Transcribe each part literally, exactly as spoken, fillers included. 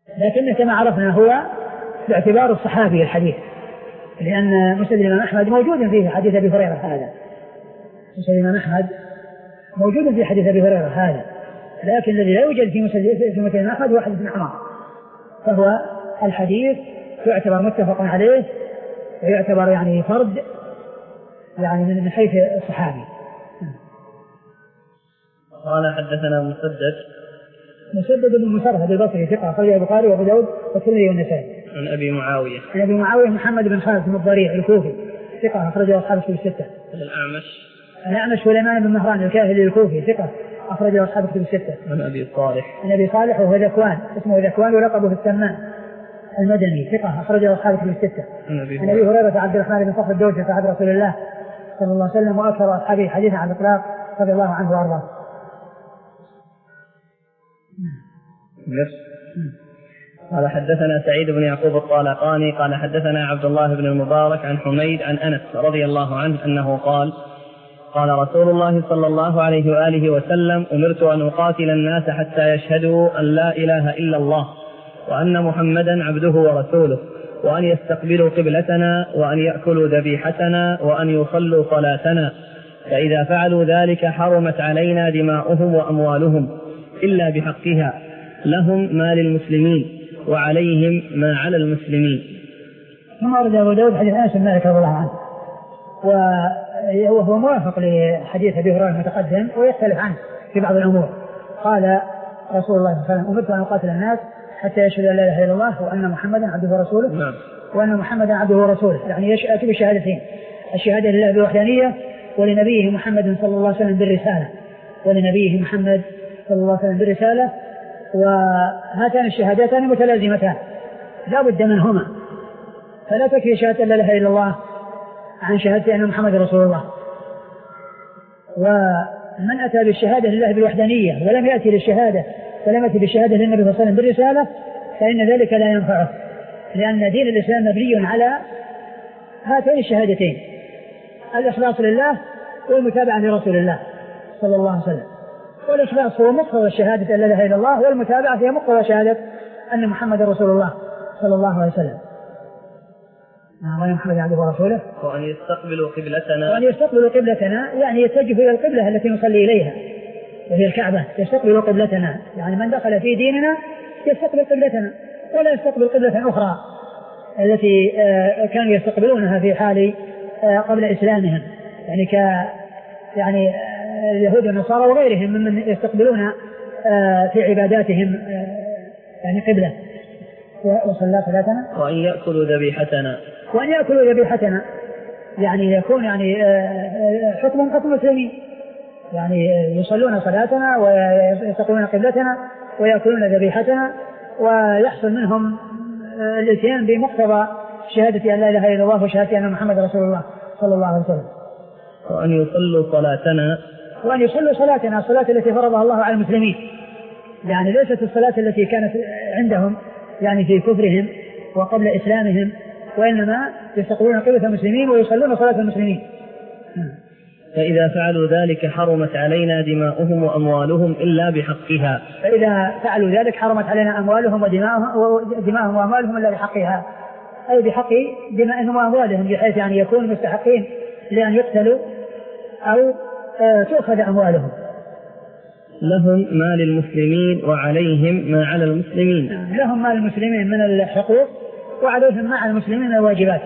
لكن كما عرفنا هو باعتبار الصحابي الحديث، لأن مسند الإمام أحمد موجود فيه حديث أبي هريرة هذا، مسند الإمام أحمد موجود في حديث أبي هريرة هذا، لكن الذي لا يوجد في مسند الإمام أحمد هو حديث ابن عمر، فهو الحديث يعتبر متفق عليه ويعتبر يعني فرد يعني من حيث الصحابي. قال حدثنا مسدد مسدد بن مسرهد البصري ثقة أخرجه البخاري وأبو داود والترمذي والنسائي. عن أبي معاوية عن أبي معاوية محمد بن خالد بن الضريع الكوفي ثقة أخرجه أصحاب الكتب الستة. عن الأعمش الأعمش سليمان بن مهران الكاهلي الكوفي ثقة أخرجه أصحاب الكتب الستة. عن أبي صالح عن أبي صالح وهو ذكوان اسمه ذكوان ولقبه السمان المدني ثقة أخرجه أصحاب الكتب الستة. عن أبي هريرة عبد الرحمن بن صخر الدوسي صاحب رسول الله صلى الله عليه وسلم وأكثر أصحابه حديثا عن الإطلاق رضي الله عنه وأرضاه. قال حدثنا سعيد بن يعقوب الطالقاني قال حدثنا عبد الله بن المبارك عن حميد عن أنس رضي الله عنه أنه قال قال رسول الله صلى الله عليه وآله وسلم أمرت أن أقاتل الناس حتى يشهدوا أن لا إله إلا الله وأن محمدا عبده ورسوله وأن يستقبلوا قبلتنا وأن يأكلوا ذبيحتنا وأن يصلوا صلاتنا، فإذا فعلوا ذلك حرمت علينا دماؤهم وأموالهم إلا بحقها، لهم ما للمسلمين وعليهم ما على المسلمين. ثم ورد أبو داود حديث أنس بن مالك رضي الله عنه وهو موافق لحديث أبي هريرة المتقدم ويختلف عنه في بعض الأمور. قال رسول الله صلى الله عليه وسلم أمرت أن أقاتل الناس حتى يشهدوا أن لا إله إلا الله وأن محمدا عبده ورسوله نعم. وأن محمدا عبده ورسوله، يعني يأتي بالشهادتين، الشهادة لله بالوحدانية ولنبيه محمد صلى الله عليه وسلم بالرسالة ولنبيه محمد صلى الله عليه وسلم بالرسالة، وهاتان الشهادتان متلازمتان لا بد منهما، فلا تكفي شهادة لا إله إلا الله عن شهادة أن محمد رسول الله. ومن أتى بالشهادة لله بالوحدانية ولم يأتي للشهادة ولم يأتي بالشهادة للنبي صلى الله عليه وسلم بالرسالة فإن ذلك لا ينفعه، لأن دين الإسلام مبني على هاتين الشهادتين، الإخلاص لله والمتابعة لرسول الله صلى الله عليه وسلم. والإخلاص هو مقتضى شهادة أن لا إله إلا الله، والمتابعة هي مقتضى شهادة أن محمد رسول الله صلى الله عليه وسلم. وأن محمد عبده ورسوله وأن يستقبلوا قبلتنا وأن يستقبلوا قبلتنا يعني يتجهوا إلى القبلة التي نصلي إليها وهي الكعبة، يستقبلوا قبلتنا، يعني من دخل في ديننا يستقبل قبلتنا ولا يستقبل قبلة أخرى التي كانوا يستقبلونها في حال قبل إسلامهم، يعني ك يعني اليهود والنصارى وغيرهم ممن يستقبلون في عباداتهم يعني قبلة. وصلى صلاتنا وأن يأكلوا ذبيحتنا وأن يأكلوا ذبيحتنا يعني يكون يعني حكم حكم المسلمين، يعني يصلون صلاتنا ويستقبلون قبلتنا ويأكلون ذبيحتنا ويحصل منهم الاتيان بمقتضى شهادة أن لا إله إلا الله وشهادة أن محمد رسول الله صلى الله عليه وسلم. وأن يصلوا صلاتنا وأن يصلوا صلاتنا الصلاة التي فرضها الله على المسلمين، يعني ليست الصلاة التي كانت عندهم يعني في كفرهم وقبل إسلامهم، وإنما يستقبلون قبلة المسلمين ويصلون صلاة المسلمين. فإذا فعلوا ذلك حرمت علينا دماؤهم وأموالهم إلا بحقها. فإذا فعلوا ذلك حرمت علينا أموالهم ودماؤهم وأموالهم إلا بحقها، أي بحق دمائهم وأموالهم، بحيث يعني يكون مستحقين لأن يقتلوا أو تؤخذ أموالهم. لهم ما للمسلمين وعليهم ما على المسلمين. لهم ما للمسلمين من الحقوق وعليهم ما على المسلمين من الواجبات.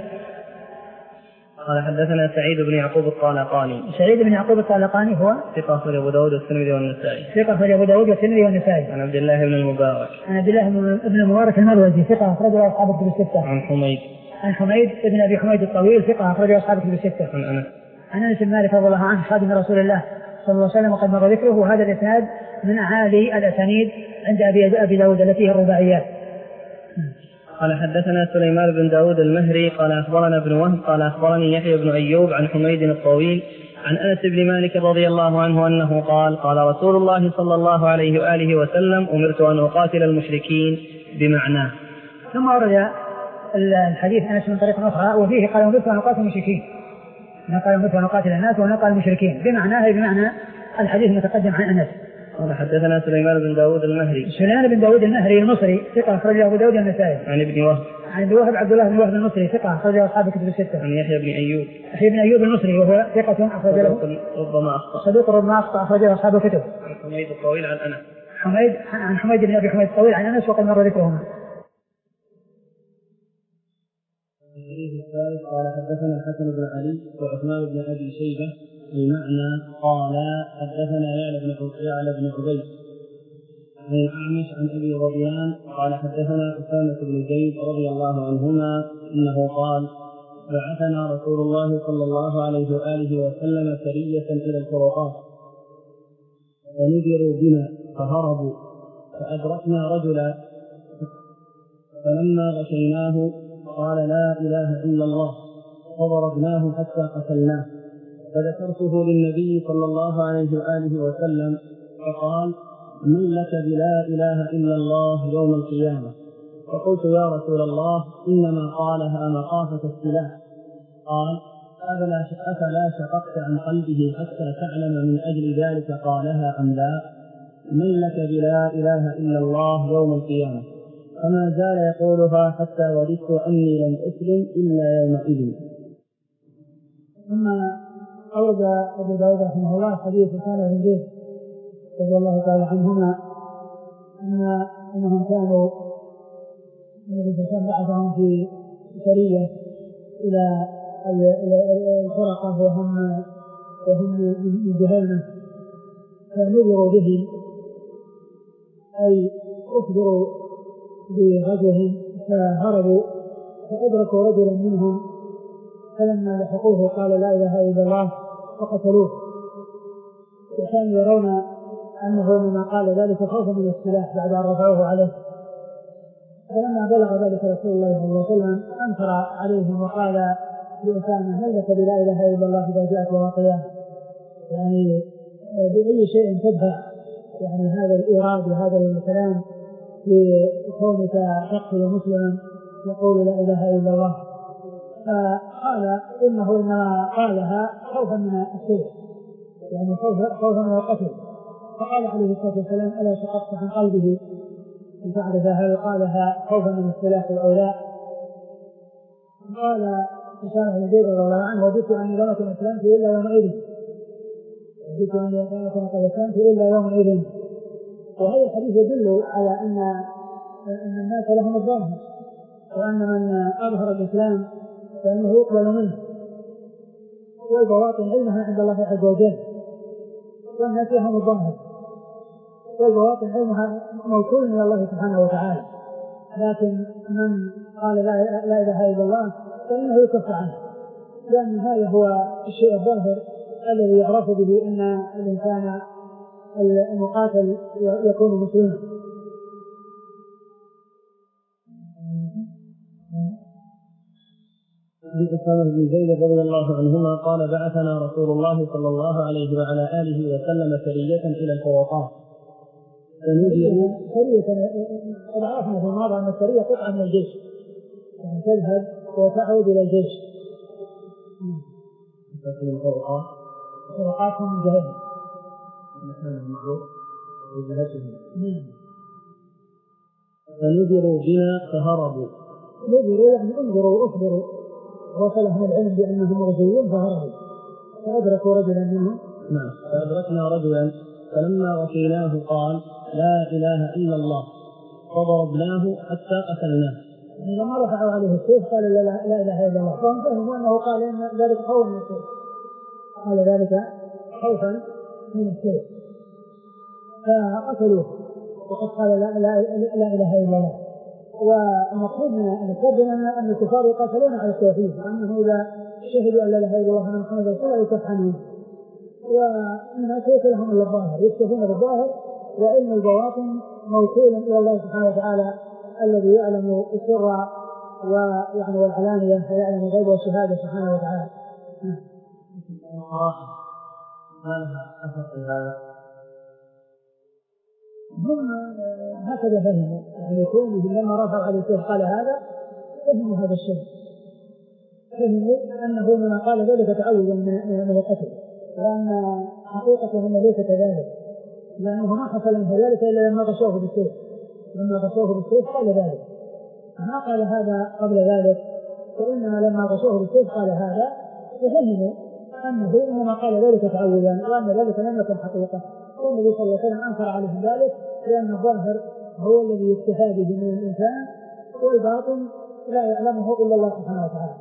قال حدثنا سعيد بن يعقوب الطالقاني. سعيد بن يعقوب الطالقاني هو ثقة أخرج أبو داود والترمذي والنسائي. ثقة أخرج أبو داود والترمذي والنسائي. عن عبد الله بن المبارك. عن عبد الله بن المبارك المروزي ثقة أخرج أصحاب الكتب الستة. عن حميد. عن حميد بن أبي حميد الطويل ثقة أخرج أصحاب الكتب الستة. عن أنس. عن أنس بن مالك رضي الله عنه خادم رسول الله صلى الله عليه وسلم وقد مر ذكره، وهذا الإسناد من أعالي الأسانيد عند أبي أبي داود التي هي الرباعيات. قال حدثنا سليمان بن داود المهري قال أخبرنا ابن وهب قال أخبرني يحيى بن أيوب عن حميد الطويل عن أنس بن مالك رضي الله عنه أنه قال قال رسول الله صلى الله عليه وآله وسلم أمرت أن أقاتل المشركين بمعناه. ثم ورد الحديث أنس من طريق أخرى وفيه قال أمرت أن أقاتل المشركين، قال أمرت أن أقاتل الناس وأن أقاتل المشركين بمعناه بمعنى الحديث المتقدم عن أنس. قال حدثنا سليمان بن داود المهري. سليمان بن داود المهري المصري ثقة أخرجه أبو داود النسائي. عن ابن وهب. عن ابن وهب عبد الله بن وهب المصري ثقة أخرجه أصحاب الكتب الستة. عن يحيى بن أيوب. يحيى بن أيوب المصري وهو ثقة أخرجه ربما أخطأ. صدوق ربما أخطأ أخرجه أصحاب الكتب. عن حميد الطويل عن أنس. حميد عن حميد بن أبي حميد الطويل عن أنس وقد مر ذكرهما. الحديث الثالث قال حدثنا الحسن بن علي وعثمان بن أبي شيبة المعنى قال حدثنا يعلى بن يعلى بن عبيد عن الأعمش عن أبي رضيان قال حدثنا أسامة بن زيد رضي الله عنهما أنه قال بعثنا رسول الله صلى الله عليه وآله وسلم سرية إلى الفروقات فنذروا بنا فهربوا فأدركنا رجلا فلما غشيناه قال لا إله إلا الله فضربناه حتى قتلناه فذكرته للنبي صلى الله عليه وآله وسلم فقال من لك بلا إله إلا الله يوم القيامة؟ فقلت يا رسول الله إنما قالها مخافة السلاح. قال أفلا شققت عن قلبه حتى تعلم من أجل ذلك قالها أم لا؟ من لك بلا إله إلا الله يوم القيامة؟ فما زال يقولها حتى وددت أني لم أسلم إلا يومئذ. ثم أورد أبو داود رحمه الله حديث أسامة بن زيد رضي الله تعالى عنهما أن أنهم كانوا النبي صلى الله عليه وسلم بعثهم في سرية إلى الفرقة وهم وهم من جهنم فنذروا به أي أخبروا بغزوهم فهربوا فأدركوا رجلا منهم فلما لحقوه قال لا إله إلا الله فقتلوه وكانوا يرون أنه لما قال ذلك خوفا من السلاح بعد أن رفعوه عليه. فلما بلغ ذلك رسول الله صلى الله عليه وسلم أنكر عليهم وقال لأسامة هل لك بلا إله إلا الله إذا جاءت يوم القيامة؟ يعني بأي شيء تدفع يعني هذا الإيراد وهذا الكلام في كونك تقتل مسلما يقول لا إله إلا الله؟ فقال إنه إنما قالها خوفا من السيف يعني خوفا من القتل. فقال عليه الصلاة والسلام ألا شققت عن قلبه إن تعرف هذا؟ قالها خوفا من السلاح والأولاء. قال أسامة بن زيد رضي الله عنه وددت أني لم أكن أسلمت إلا يومئذ وددت أني لم أكن قد أسلمت إلا يومئذ. وهذا الحديث يدل على أن أن الناس لهم الظاهر وأن من أظهر الإسلام فإنه يقبل منه والبواطن علمها عند الله عز وجل والناس لهم الظاهر والبواطن علمها موصول من الله سبحانه وتعالى. لكن من قال لا, لا إله إلا الله فإنه يكف عنه لأن هذا هو الشيء الظاهر الذي يعرف به أن الإنسان المقاتل يكون مسلما. عن أسامة بن زيد رضي الله عنهما قال بعثنا رسول الله صلى الله عليه وعلى آله وسلم سرية إلى الفروقات سرية قد عرفنا في الماضي أن السرية قطعة من الجيش يعني تذهب وتعود إلى الجيش. الفروقات الفروقات من جهة فنذروا بنا فهربوا. نذروا يعني انظروا واخبروا وصلهم العلم بأنهم رجلون فهربوا فأدركوا رجلا منهم. نعم فأدركنا رجلا فلما وصيناه قال لا إله إلا الله فضربناه حتى قتلناه. يعني لما رفعوا عليه السيف قال لا, لا, لا إله إلا الله فهم فهموا أنه قال إن ذلك خوف من السيف قال ذلك خوفا من السيف فقتلوه وقد قال لا, لا, لا إله إلا الله. والمقصود من الكذب أن الكفار يقاتلون على التوحيد وأنه إذا شهدوا أن لا إله إلا الله وأن محمدا رسول الله يكف عنهم وأنها كيف لهم إلا الظاهر يكتفون بالظاهر وإن البواطن موصول إلى الله سبحانه وتعالى الذي يعلم السر ويعني والعلانية ويعلم الغيب والشهادة سبحانه وتعالى. ما لها أثر في هذا؟ هم هكذا فهموا يعني كونه لما رفعوا عليه السيف قال هذا فهموا هذا الشيء فهموا أنه لما قال ذلك تعوذا من القتل وأن حقيقة أنه ليس كذلك لأنه ما حصل من ذلك إلا لما غشوه بالسيف، لما غشوه بالسيف قال ذلك، ما قال هذا قبل ذلك، وإنما لما غشوه بالسيف قال هذا، ففهموا أنه إنما قال ذلك تعوذا وأن ذلك لم يكن حقيقة. والنبي صلى الله عليه وسلم أنكر عليهم ذلك لأن الظاهر هو الذي يستفاد به من الإنسان، والباطن لا يعلمه إلا الله سبحانه وتعالى.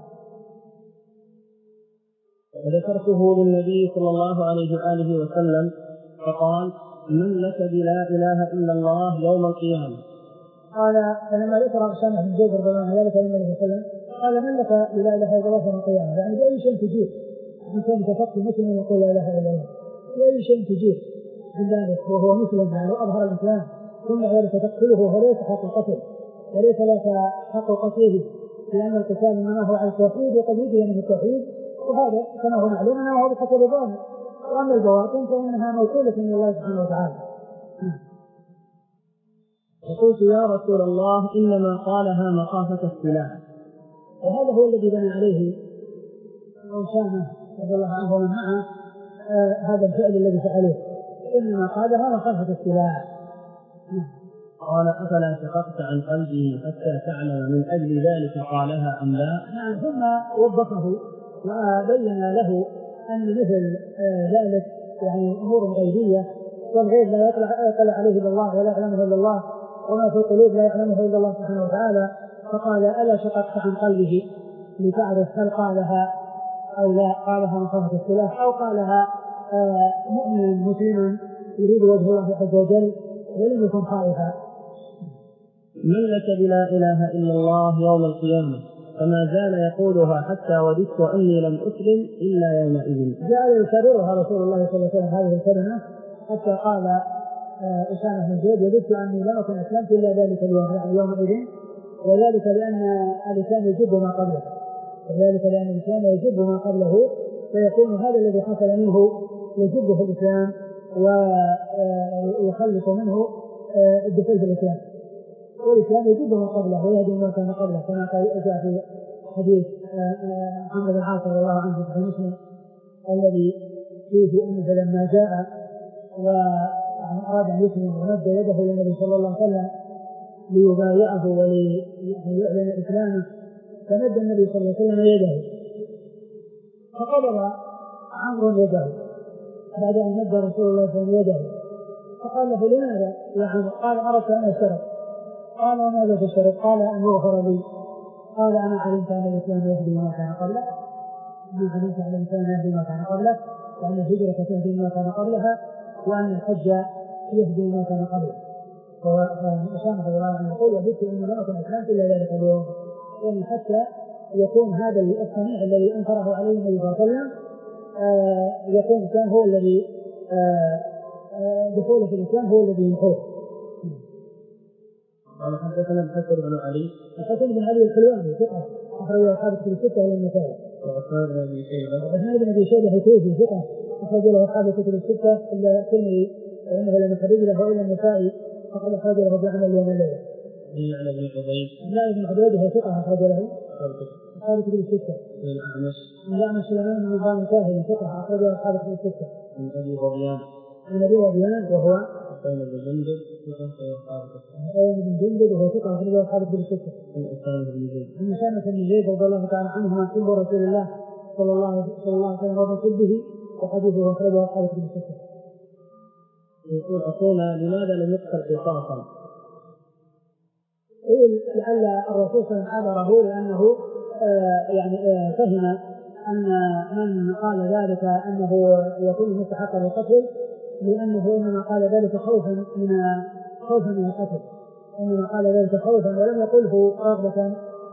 وذكرته للنبي صلى الله عليه وآله وسلم فقال: من لك بلا إله إلا الله يوم القيامة؟ قال فلما ذكر أسامة بن زيد رضي الله عنه ذلك للنبي صلى الله عليه وسلم قال: من لك بلا إله إلا الله يوم القيامة؟ يعني بأي شيء تجيب؟ إن كان تفكر مسلم يقول لا إله إلا الله، بأي شيء تجيب من ذلك وهو مسلم يعني أظهر الإسلام ثم ذلك تقتله فليس حق القتل، وليس لك حق قتله، لأن القتال إنما هو على التوحيد وقد يجري من التوحيد، وهذا كما هو معلوم أنه هو بحسب الظاهر، وأما البواطن فإنها موصولة من الله سبحانه وتعالى. فقلت: يا رسول الله إنما قالها مخافة السلاح. وهذا هو الذي بنى عليه أسامة رضي الله عنه ومن معه آه هذا الفعل الذي فعله، إنما قالها مخافة السلاح. قال: أفلا شققت عن قلبه حتى تعلم من أجل ذلك قالها أم لا؟ نعم. ثم وضحه وبين له أن مثل ذلك يعني أمور غيبية، والغيب لا يطلع, يطلع عليه إلا الله ولا يعلمه إلا الله، وما في القلوب لا يعلمه إلا الله سبحانه وتعالى. فقال: ألا شققت عن قلبه لتعرف هل قالها أو لا؟ قالها مخافة السلاح، أو قالها مؤمن مسلم يريد وجه الله عز وجل ولم يكن خائفا. من لك بلا إله إلا الله يوم القيامة؟ فما زال يقولها حتى وددت أني لم أسلم إلا يومئذ. جعل يكررها رسول الله صلى الله عليه وسلم هذه الكلمة حتى قال أسامة بن زيد: وددت أني لم أكن أسلمت إلا ذلك اليوم، يعني يومئذ، وذلك لأن الإنسان يجب ما قبله، وذلك لأن الإنسان يجب ما قبله، فيكون هذا الذي حصل منه يجبه الإسلام ويخلص منه الدخول في الإسلام، والإسلام يجب ما قبله ويهدم ما كان قبله، كما جاء في حديث محمد بن عاص رضي الله عنه في مسلم الذي فيه أنه لما جاء وأراد أن يسلم ومد يده للنبي صلى الله عليه وسلم ليبايعه وليعلن إسلامه، فمد النبي صلى الله عليه وسلم يده فقبض عمرو يده بعد أن مد رسول الله صلى الله عليه وسلم يده، فقال له: لماذا يا عمرو؟ قال: أردت أن أشترط. قال: وماذا تشترط؟ قال: أن يغفر لي. قال: أنا علمت أن الإسلام يهدي ما كان قبله، أنا علمت أن الإسلام يهدي ما كان قبله، وأن الهجرة تهدي ما كان قبلها، وأن الحج يهدي ما كان قبله. فأسامة رضي الله عنه يقول: وددت أني لم أكن أسلمت إلا ذلك اليوم، يعني حتى يكون هذا الصنيع الذي أنكره عليه النبي صلى الله عليه وسلم آه يكون كان هو الذي آه آه دخوله في الإسلام هو الذي ينحوه. قال: حدثنا الحسن بن علي. الحسن بن علي الحلواني ثقة أخرج أصحاب الكتب الستة إلى النسائي. وعثمان بن أبي شيبة. وعثمان بن أبي شيبة الكوفي ثقة أخرج له أصحاب الكتب الستة إلا الترمذي وإنه لم يخرج له إلا النسائي فقد أخرج له بعمل يوم الليلة. يعلى بن عبيد. لا بن عبيد هو ثقة أخرج له أصحاب الكتب الستة. الأعمش. الأعمش سليمان بن نظام الكاهلي ثقة أخرج له أصحاب الكتب الستة. من أبي ظبيان. من أبي ظبيان وهو حسين بن جندب ثقة أصحاب الكتب. حسين بن جندب وهو ثقة أخرج له أصحاب الكتب الستة. من أسامة بن زيد. من أسامة بن زيد رضي الله تعالى عنهما حب رسول الله صلى الله صلى الله عليه وسلم وحبه وحديثه أخرجه أصحاب الكتب الستة. يقول: أخونا لماذا لم يقتل قصاصا؟ يقول: لعل الرسول صلى الله عليه وسلم حذره لأنه آه يعني آه فهم أن من قال ذلك أنه يكون مستحقا للقتل، لأنه إنما قال ذلك خوفا من خوفا من القتل، إنما قال ذلك خوفا ولم يقله رغبة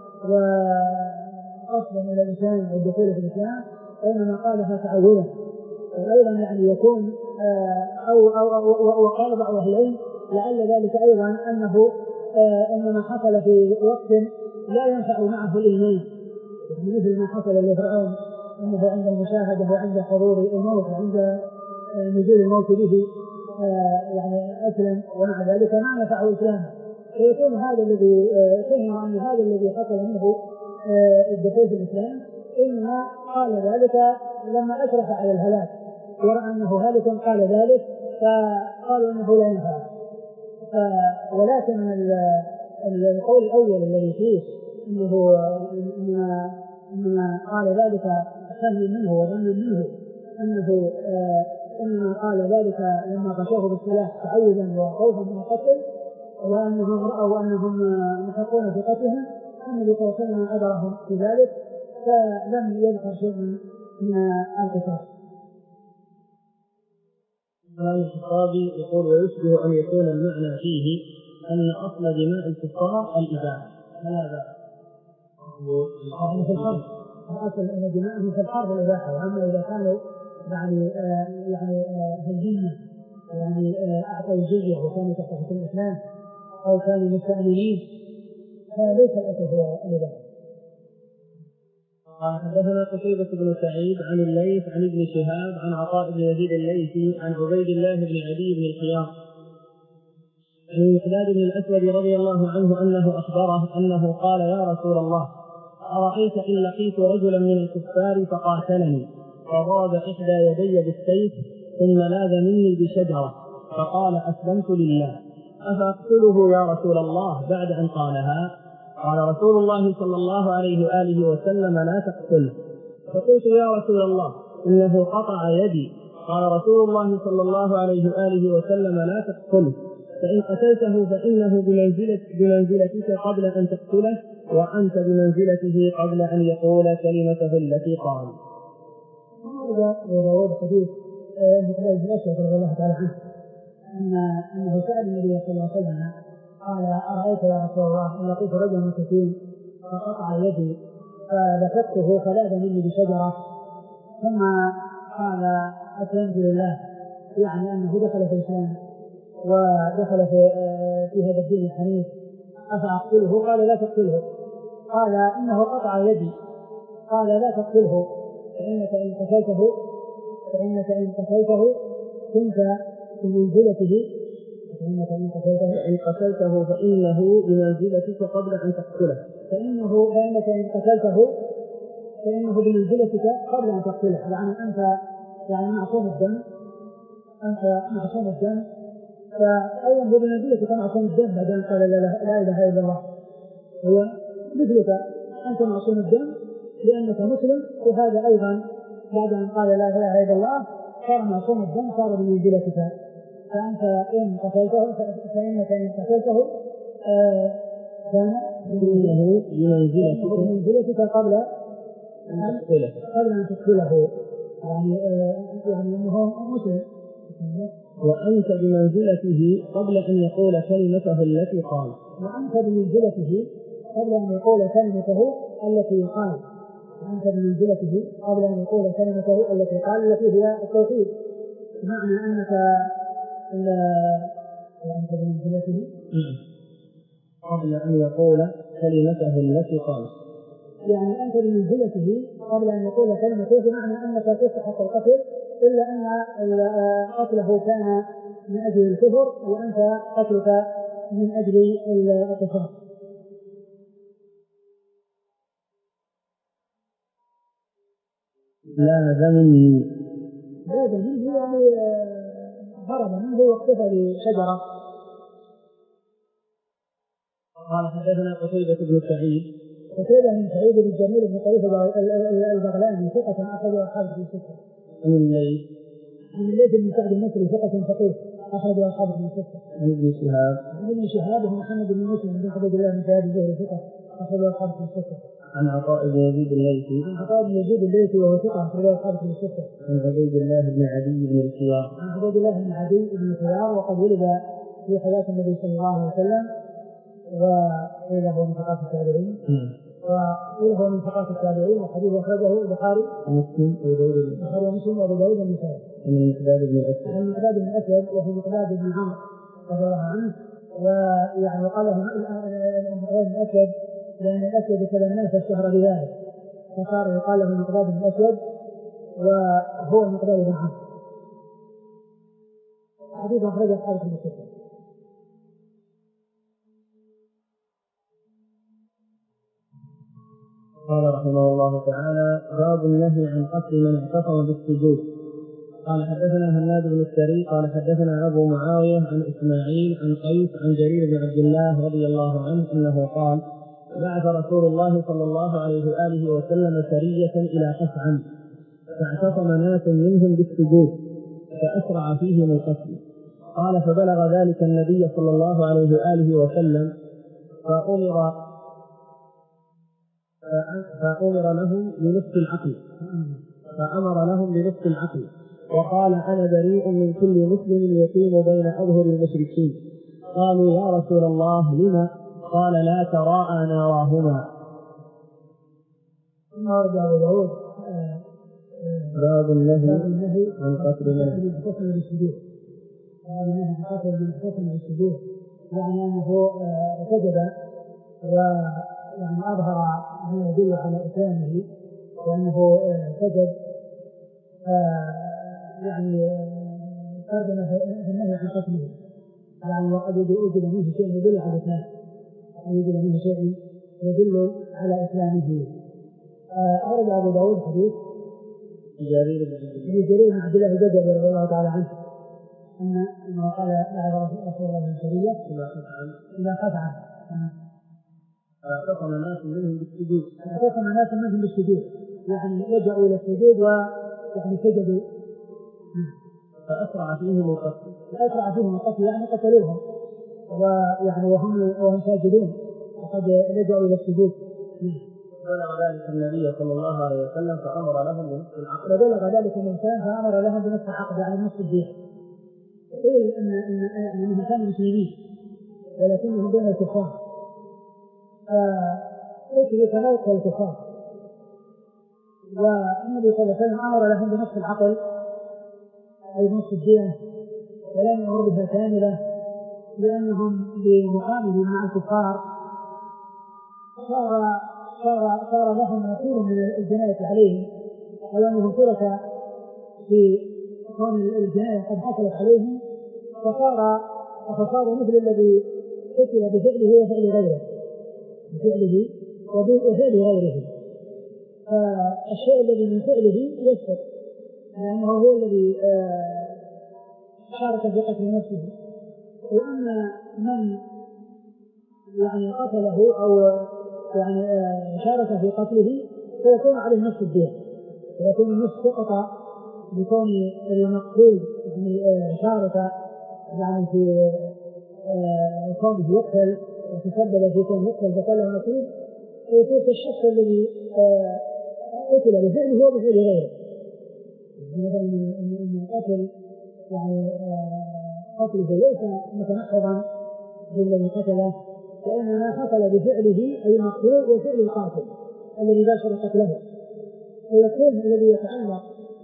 وقصدا إلى الإسلام أو الدخول في الإسلام، وإنما قالها تعوذا. وأيضا يعني يكون آه أو أو أو وقال بعض أهل العلم لعل ذلك أيضا أنه آه إنما حصل في وقت لا ينفع معه الإيمان، يعني مثل ما حصل لفرعون أنه عند المشاهدة وعند حضور الموت وعند آه نزول الموت به آه يعني أسلم، ومع ذلك ما نفعه إسلامه، فيكون هذا الذي فهم آه أن هذا الذي حصل منه آه الدخول في الإسلام إنما قال ذلك لما أشرف على الهلاك، ورأى أنه هالك قال ذلك فقالوا أنه لا ينفع. ولكن القول الأول الذي فيه أنه إنما قال ذلك سهل منه وظن منه أنه إنما قال ذلك لما غشوه بالسلاح تعوذا وخوفا من القتل وأنهم رأوا أنهم محقون في قتلهم النبي صلى الله عليه وسلم أدرهم في ذلك فلم يذكر شيء من القصاص. هذا الخطابي يقول ويشبه أن يكون المعنى فيه أن أصل دماء الكفار الإباحة. هذا في الحرب الأصل أن دماءهم في الحرب الإباحة. وأما إذا كانوا يعني آه يعني آه الجنة يعني آه أعطوا الجزية وكانوا تحت حكم الإسلام أو كانوا مستأمنين فليس الأصل هو الإباحة. قال حدثنا قتيبة بن سعيد عن الليث عن ابن شهاب عن عطاء بن يزيد الليثي عن عبيد الله بن عدي بن الخيار عن المقداد بن الأسود رضي الله عنه أنه أخبره أنه قال يا رسول الله أرأيت إن لقيت رجلا من الكفار فقاتلني فضرب إحدى يدي بالسيف ثم لاذ مني بشجرة فقال أسلمت لله أفأقتله يا رسول الله بعد أن قالها؟ قال رسول الله صلى الله عليه وآله وسلم لا تقتله. فقلت يا رسول الله إنه قطع يدي. قال رسول الله صلى الله عليه وآله وسلم لا تقتله فإن قتلته فإنه بمنزلة بمنزلتك قبل أن تقتله وأنت بمنزلته قبل أن يقول كلمته التي قال. هذا رواه الحديث المقداد بن الأسود رضي الله تعالى عنه أن أنه سأل النبي صلى الله عليه وسلم قال أرأيت يا رسول الله إن لقيت رجلا من كثير فقطع يدي فلفته فلاذ مني بشجرة ثم قال أسلمت لله يعني أنه دخل في الإسلام ودخل في, في هذا الدين الحنيف أفأقتله؟ قال لا تقتله. قال إنه قطع يدي. قال لا تقتله فإنك إن قتلته فإنك إن قتلته كنت في منزلته فإنك إن قتلته إن قتلته فإنه بمنزلتك قبل أن تقتله فإنه فإنك إن قتلته فإنه بمنزلتك قبل أن تقتله. يعني أنت يعني معصوم الدم أنت معصوم الدم فأيضا بمنزلتك معصوم الدم بعد أن قال لا إله إلا الله هو مثلك أنت معصوم الدم لأنك مسلم وهذا أيضا بعد أن قال لا إله إلا الله صار معصوم الدم صار بمنزلتك فأنت إن قتلته فإنك إن قتلته كان بمنزلتك قبل أن قبل أن تقتله يعني يعني أنه مسلم وأنت بمنزلته قبل أن يقول كلمته التي قال وأنت بمنزلته قبل أن يقول كلمته التي قال وأنت بمنزلته قبل أن يقول كلمته التي قال التي هي التوحيد معنى أنك وأنت بمنزلته قبل أن يقول كلمته التي قال يعني أنت بمنزلته قبل أن يقول كلمته بمعنى أنك تستحق القتل إلا أن قتله كان من أجل الكفر وأنت قتلك من أجل القصاص. لا مني لا مني يعني هرب منه واختفى بشجرة. قال حدثنا قتيبة بن سعيد قتيبة بن سعيد بن جميل بن طريف البغلاني ثقة أخرج أصحاب في الستة. عن الليث عن الليث بن سعد المصري ثقة فقيه أخرج أصحاب في الستة. عن ابن شهاب عن ابن شهاب محمد بن مسلم بن عبد الله بن شهاب الزهري ثقة أخرج أصحاب في الستة. عن عطاء بن يزيد الليثي عن عطاء بن يزيد الليثي وهو ثقة أخرج أصحاب في الستة. عن عبيد الله بن عدي بن الخيار عن عبيد الله بن عدي بن الخيار وقد ولد في حياة النبي صلى الله عليه وسلم وقيل هو من ثقات التابعين وقيل هو من ثقات التابعين وحديث أخرجه البخاري ومسلم ومسلم وأبو داود والنسائي. عن المقداد بن الأسود عن المقداد بن الأسود وهو المقداد بن عمرو رضي الله عنه ويعني قال المقداد بن الأسود لأن الأسود كذا الناس الشهر بذلك فصار يقال له المقداد بن الأسود وهو المقداد بن عمرو. حديث أخرجه أصحاب في الستة. قال رحمه الله تعالى باب النهي عن قتل من اعتصم بالسجود. قال حدثنا هناد بن السري قال حدثنا أبو معاوية عن إسماعيل عن قيس عن جرير بن عبد الله رضي الله عنه أنه قال بعث رسول الله صلى الله عليه وآله وسلم سرية إلى قسعم فاعتصم ناس منهم بالسجود فأسرع فيهم القتل. قال فبلغ ذلك النبي صلى الله عليه وآله وسلم فأمر فأمر لهم بنصف العقل فأمر لهم بنصف العقل وقال أنا بريء من كل مسلم يقيم بين أظهر المشركين. قالوا يا رسول الله لما؟ قال لا تراءى ناراهما. باب النهي عن قتل من احتفل بالسجود. باب النهي عن قتل من احتفل بالسجود يعني أنه سجد ويعني أظهر ما يدل على إسلامه وأنه سجد يعني ترجم في النهي عن قتله يعني وقد يوجد منه شيء يدل على الإسلام يوجد منه شيء يدل على إسلامه. أورد أبو داود حديث جرير بن عبد الله البجلي رضي الله تعالى عنه أن أنه قال بعد رسول الله الشريعة إلى قطعة فاعتصم ناس منهم بالسجود فاعتصم ناس منهم بالسجود يعني لجأوا إلى السجود ويعني سجدوا فأسرع فيهم القتل فأسرع فيهم القتل يعني قتلوهم ويعني وهم وهم ساجدون وقد لجأوا إلى السجود. بلغ ذلك النبي صلى الله عليه وسلم فأمر لهم بنصف العقد فبلغ ذلك الإنسان فأمر لهم بنصف العقد يعني نصف الدين. قيل أن أن أنهم كانوا مسلمين ولكنهم بين الكفار فليسوا كذلك الكفار والنبي صلى الله عليه وسلم أمر لهم بنصف العقل أي نصف الدين ولم يمر بها كاملة لأنهم بمقامهم مع الكفار صار صار صار لهم نصيب من الجناية عليهم ولأنهم ترك في كون الجناية قد حصلت عليهم فصار فصاروا مثل الذي قتل بفعله وفعل غيره بفعله وفعل غيره فالشيء الذي من فعله يسقط لأنه هو الذي شارك في قتل نفسه وأن من يعني قتله أو يعني شارك في قتله فيكون عليه نصف الدين فيكون النصف سقط بكون المقتول يعني شارك يعني في كونه يقتل وتسبب في كونه يقتل فقال له نصيب فيكون الشخص الذي قتل بفعله وبفعل غيره مثلا ان القتل يعني قتله ليس متناقضا بالذي قتله لأنما حصل بفعله أي المقتول وفعل القاتل الذي باشر قتله ويكون الذي يتعلق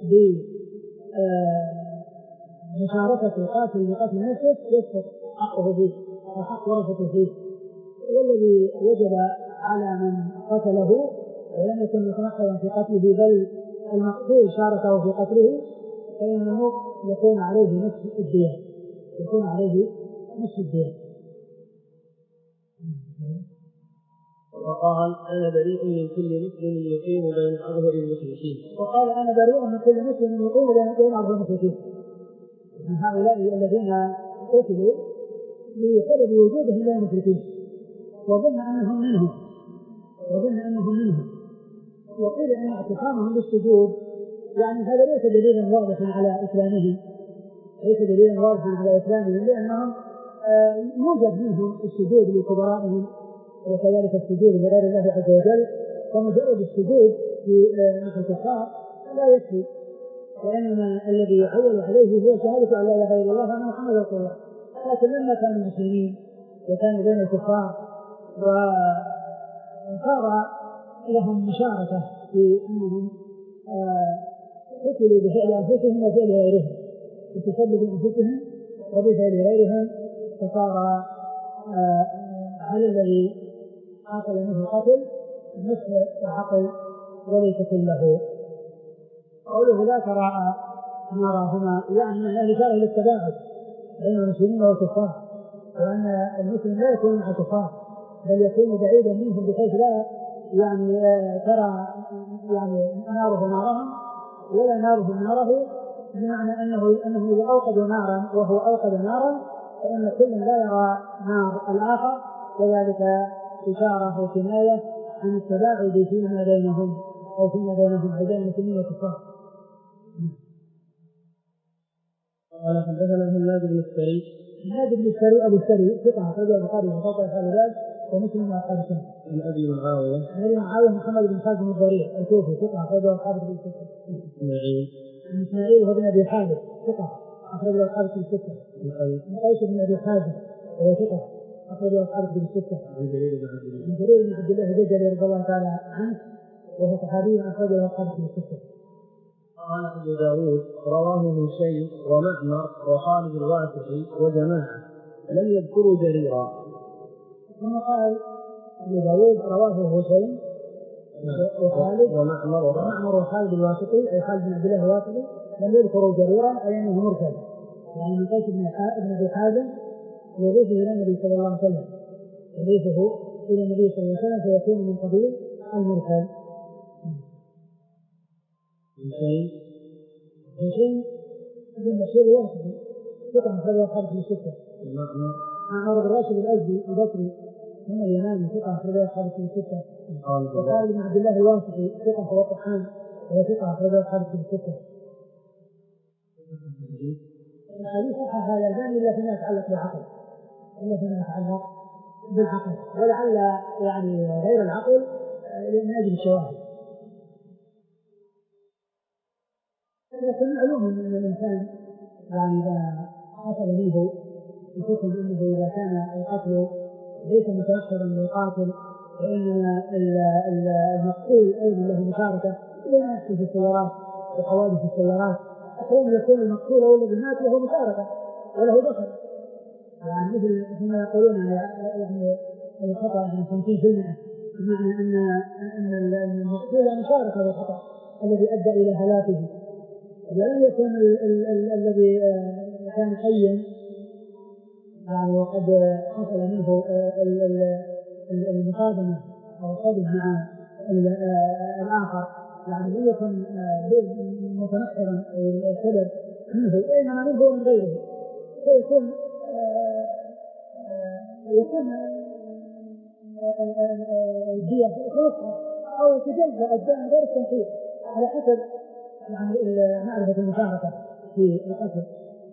بمشاركة القاتل لقتل نفسه يسقط حقه فيه وحق ورثته فيه والذي وجب على من قتله ولم يكن متناقضا في قتله بل المقتول شاركه في قتله فإنه يكون عليه نصف الدية يكون عليه نصف الدية. وقال أنا بريء من كل مسلم يقيم بين أظهر المشركين وقال أنا بريء من كل مسلم يقيم بين أظهر المشركين من هؤلاء الذين قتلوا بسبب وجودهم بين المشركين وظن أنهم منهم وظن أنهم منهم وقيل أن اعتصامهم بالسجود يعني هذا ليس دليلا واضحا على إسلامهم ليس دليلا واضحا على إسلامهم لأنهم يوجد منهم السجود لكبرائهم وكذلك السجود لغير الله عز وجل فمجرد السجود في مثل الكفار لا يكفي وإنما الذي يعول عليه هو شهادة أن لا إله إلا الله وأن محمدا رسول الله لكن لما كانوا مسلمين وكانوا بين الكفار وصار لهم مشاركة في أنهم قتلوا بفعل أنفسهم وفعل غيرهم بتسبب أنفسهم وبفعل غيرهم فصار على الذي حصل منه القتل مثل العقل وليس كله. قوله لا تراءى ناراهما يعني أن الإشارة إلى التباعد بين المسلمين والكفار وأن المسلم لا يكون مع الكفار بل يكون بعيدا منهم بحيث لا يعني ترى يعني ناره نارهم ولا نارهم ناره بمعنى أنه أنه إذا أوقد نارا وهو أوقد نارا فإن كل لا يرى نار الآخر، وذلك إشارة وكناية عن التباعد فيما بينهم أو فيما بينهم بين المسلمين والكفار. قال حدثنا هناد بن السري. هناد بن السري أبو السري ثقة أخرجه البخاري ومسلم وأصحاب ومسلم وأصحاب السنة. عن أبي معاوية. عن أبي معاوية محمد بن خالد بن الضرير الكوفي ثقة أخرجه أصحاب الستة. إسماعيل. إسماعيل هو بن أبي حازم ثقة أخرجه أصحاب الستة. عن قيس بن أبي حازم وهو ثقة أخرجه أصحاب الستة. عن جرير بن عبد الله البجلي رضي الله تعالى عنه وهو صحابي أخرجه أصحاب الستة. قال أبو داود رواه هشيم ومعمر وخالد الواسعي وجماعة لم يذكروا جريرا. ثم قال أبو داود رواه هشيم وخالد ومعمر ومعمر وخالد الواسطي أي خالد بن عبد الله الواسطي لم يذكروا جريرا أي أنه مرسل، يعني من قيس بن أبي حازم يضيفه إلى النبي صلى الله عليه وسلم يضيفه إلى النبي صلى الله عليه وسلم فيكون من قبيل المرسل. هشيم هشيم بن بشير الواسطي ثقة أخرجه أصحاب الستة. معمر معمر بن راشد الأزدي البصري من اليماني ثقة أخرجه أصحاب الستة. وخالد بن عبد الله الواسطي ثقة هو طحان وهو ثقة أخرجه أصحاب الستة. الحديث صحح الألباني إلا فيما يتعلق بالعقل إلا فيما يتعلق بالعقل ولعل يعني غير العقل من أجل الشواهد. لكن معلوم أن الإنسان يعني إذا حصل منه يفكر أنه إذا كان القتل ليس متوقفا للقاتل فإن المقتول أيضا له مشاركة لما يحصل في السيارات وحوادث السيارات أحيانا يكون المقتول أو الذي مات له مشاركة وله دخل، يعني مثل ما يقولون يعني الخطأ من خمسين بالمئة بمعنى أن أن المقتول مشاركة بالخطأ الذي أدى إلى هلاكه، ولم يكن الذي كان حيا يعني وقد حصل منه المقادمة أو الصدم مع الآخر يعني لم يكن متنحرا السبب منه إنما منه ومن غيره، فيكون يكون الدية خلصها أو تجزأ الدم غير التنحير على حسب يعني معرفة المشاركة في القتل.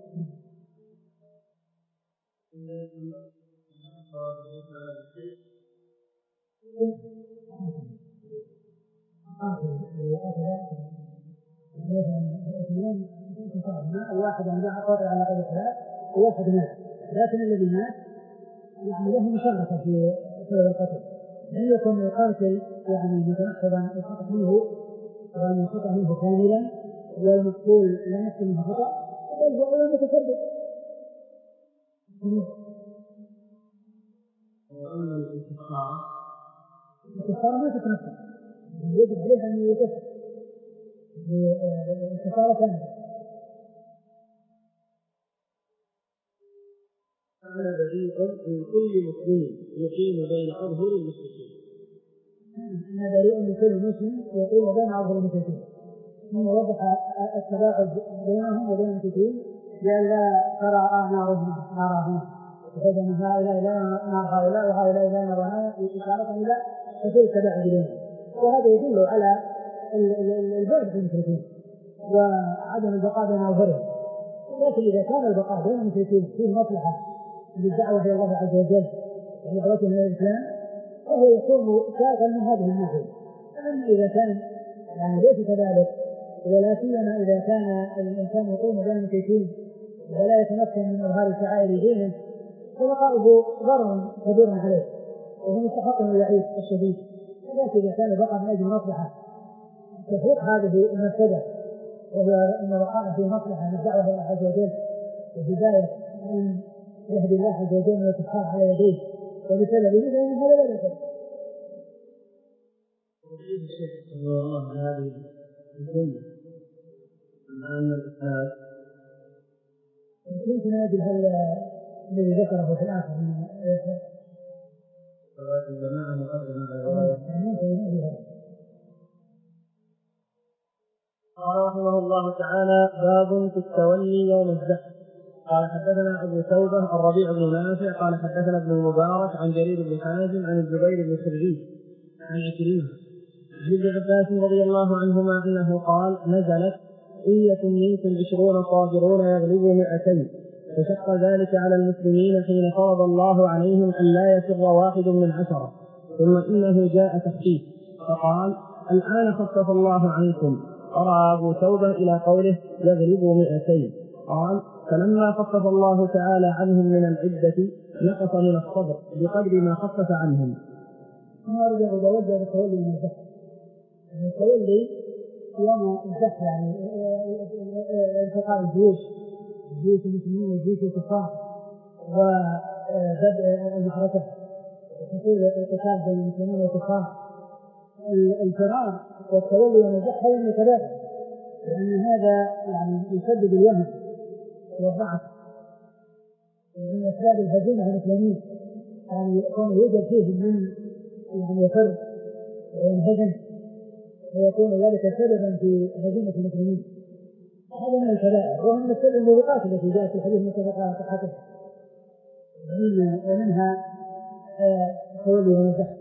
الواحد عنده قاطع على قيد الثلاث وواحد مات، لكن الذي مات يعني له مشاركة في سبب القتل، لم يكن القاتل يعني متنحرا الخطأ منه وأن الخطأ منه كاملا والمقتول لم يكن منه خطأ بل هو متسبب. وأما الانتصار الانتصار ما تتنفس يجب عليه أن يكفر الانتصار كامل. أنا بريء من كل مسلم يقيم بين أظهر المشركين. أنا بريء من كل مسلم يقيم بين أظهر المشركين، ثم وضح التباعد بينهم وبين المشركين لئلا ترى نارهم نارهم وكذا من هؤلاء لا نار هؤلاء وهؤلاء لا نار إشارة إلى كثير التباعد بينهم، وهذا يدل على البعد في المشركين وعدم البقاء بين أظهرهم. لكن إذا كان البقاء بين المشركين فيه مصلحة للدعوة إلى الله عز وجل ودعوتهم إلى الإسلام فهو يكون شاغلا من هذه الناحية. أما إذا كان يعني ليس كذلك ولا سيما إذا كان الإنسان يقوم بين المشركين ولا يتمكن من إظهار شعائر دينه فبقاؤه ضرر كبير عليه وهو مستحق الوعيد الشديد. لكن إذا كان بقى من أجل مصلحة تفوق هذه المفسدة وهو أن بقاء في مصلحة للدعوة إلى الله عز وجل وبداية أن يهدي الله عز وجل ويتحار على يديه وبسببه فإن هذا لا يكفر. وفيه الشيخ رحمه الله هذه الجملة أن الإسلام يمكن أن يجد هل الذي ذكره في الآخر من الجماعة مقدمة على الرواية. قال رحمه الله تعالى: باب في التولي يوم الزحف. قال حدثنا أبو توبة الربيع بن نافع قال حدثنا ابن المبارك عن جرير بن حازم عن الزبير بن خريج عن عكرمة عن ابن عباس رضي الله عنهما أنه قال نزلت إن يكن منكم عشرون صابرون يغلبوا مئتين، فشق ذلك على المسلمين حين فرض الله عليهم أن لا يفر واحد من عشرة، ثم إنه جاء تخفيف فقال الآن خفف الله عنكم. قرأ أبو توبة إلى قوله يغلبوا مئتين، قال فلما خفف الله تعالى عنهم من العدة نقص من الصبر بقدر ما خفف عنهم. نرجع وجه التولي من الزحف. التولي يوم الزحف يعني التقاء الجيوش جيوش المسلمين وجيوش الكفار وبدء المعركة وحصول القتال بين المسلمين والكفار. الفرار والتولي من الزحف هو متبادل، لأن هذا يعني يسبب الوهم والضعف من أسباب الهزيمة على المسلمين، يعني يكون يوجد فيه من يعني يفر وينهزم ويكون ذلك سببا في هزيمة المسلمين. هذا من الكبائر وهو من السبب الموبقات التي جاءت في الحديث المتفق صحته، ومنها التولي من الزحف.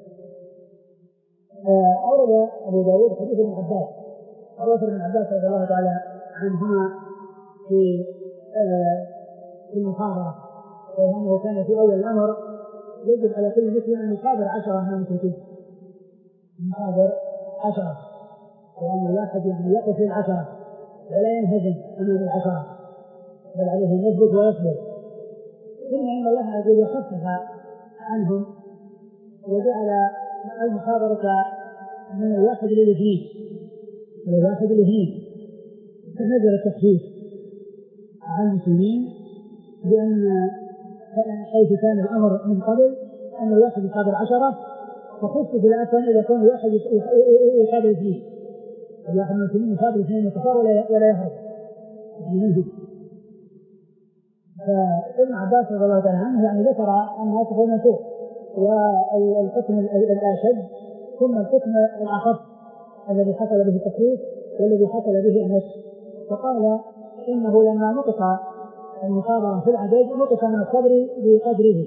أورد أبو داود حديث ابن عباس حديث ابن عباس رضي الله تعالى عنهما في في المحاضرة، وأنه كان في أول الأمر يجب على كل مسلم أن يحاضر عشرة من المشركين، يحاضر عشرة، وأن الواحد يعني يقف في العشرة ولا ينهزم أمام العشرة، بل عليه أن يثبت ويصبر. ثم إن الله عز وجل خفف عنهم وجعل المحاضرة من الواحد للاثنين من الواحد للاثنين فنزل التخفيف على المسلمين، بأن حيث كان الأمر من قبل أن الواحد يقابل عشرة، فخص في الأسفل إذا كان الواحد يقابل اثنين، الواحد من المسلمين يقابل اثنين يتفار ولا يهرب منه. فابن عباس رضي الله تعالى عنه يعني ذكر أن هذا هو المنسوخ والحكم الأشد ثم الحكم الأخف الذي حصل به التخفيف والذي حصل به النسخ. فقال إنه لما نطق المحاضرة في العدد نطق من الصبر بقدره،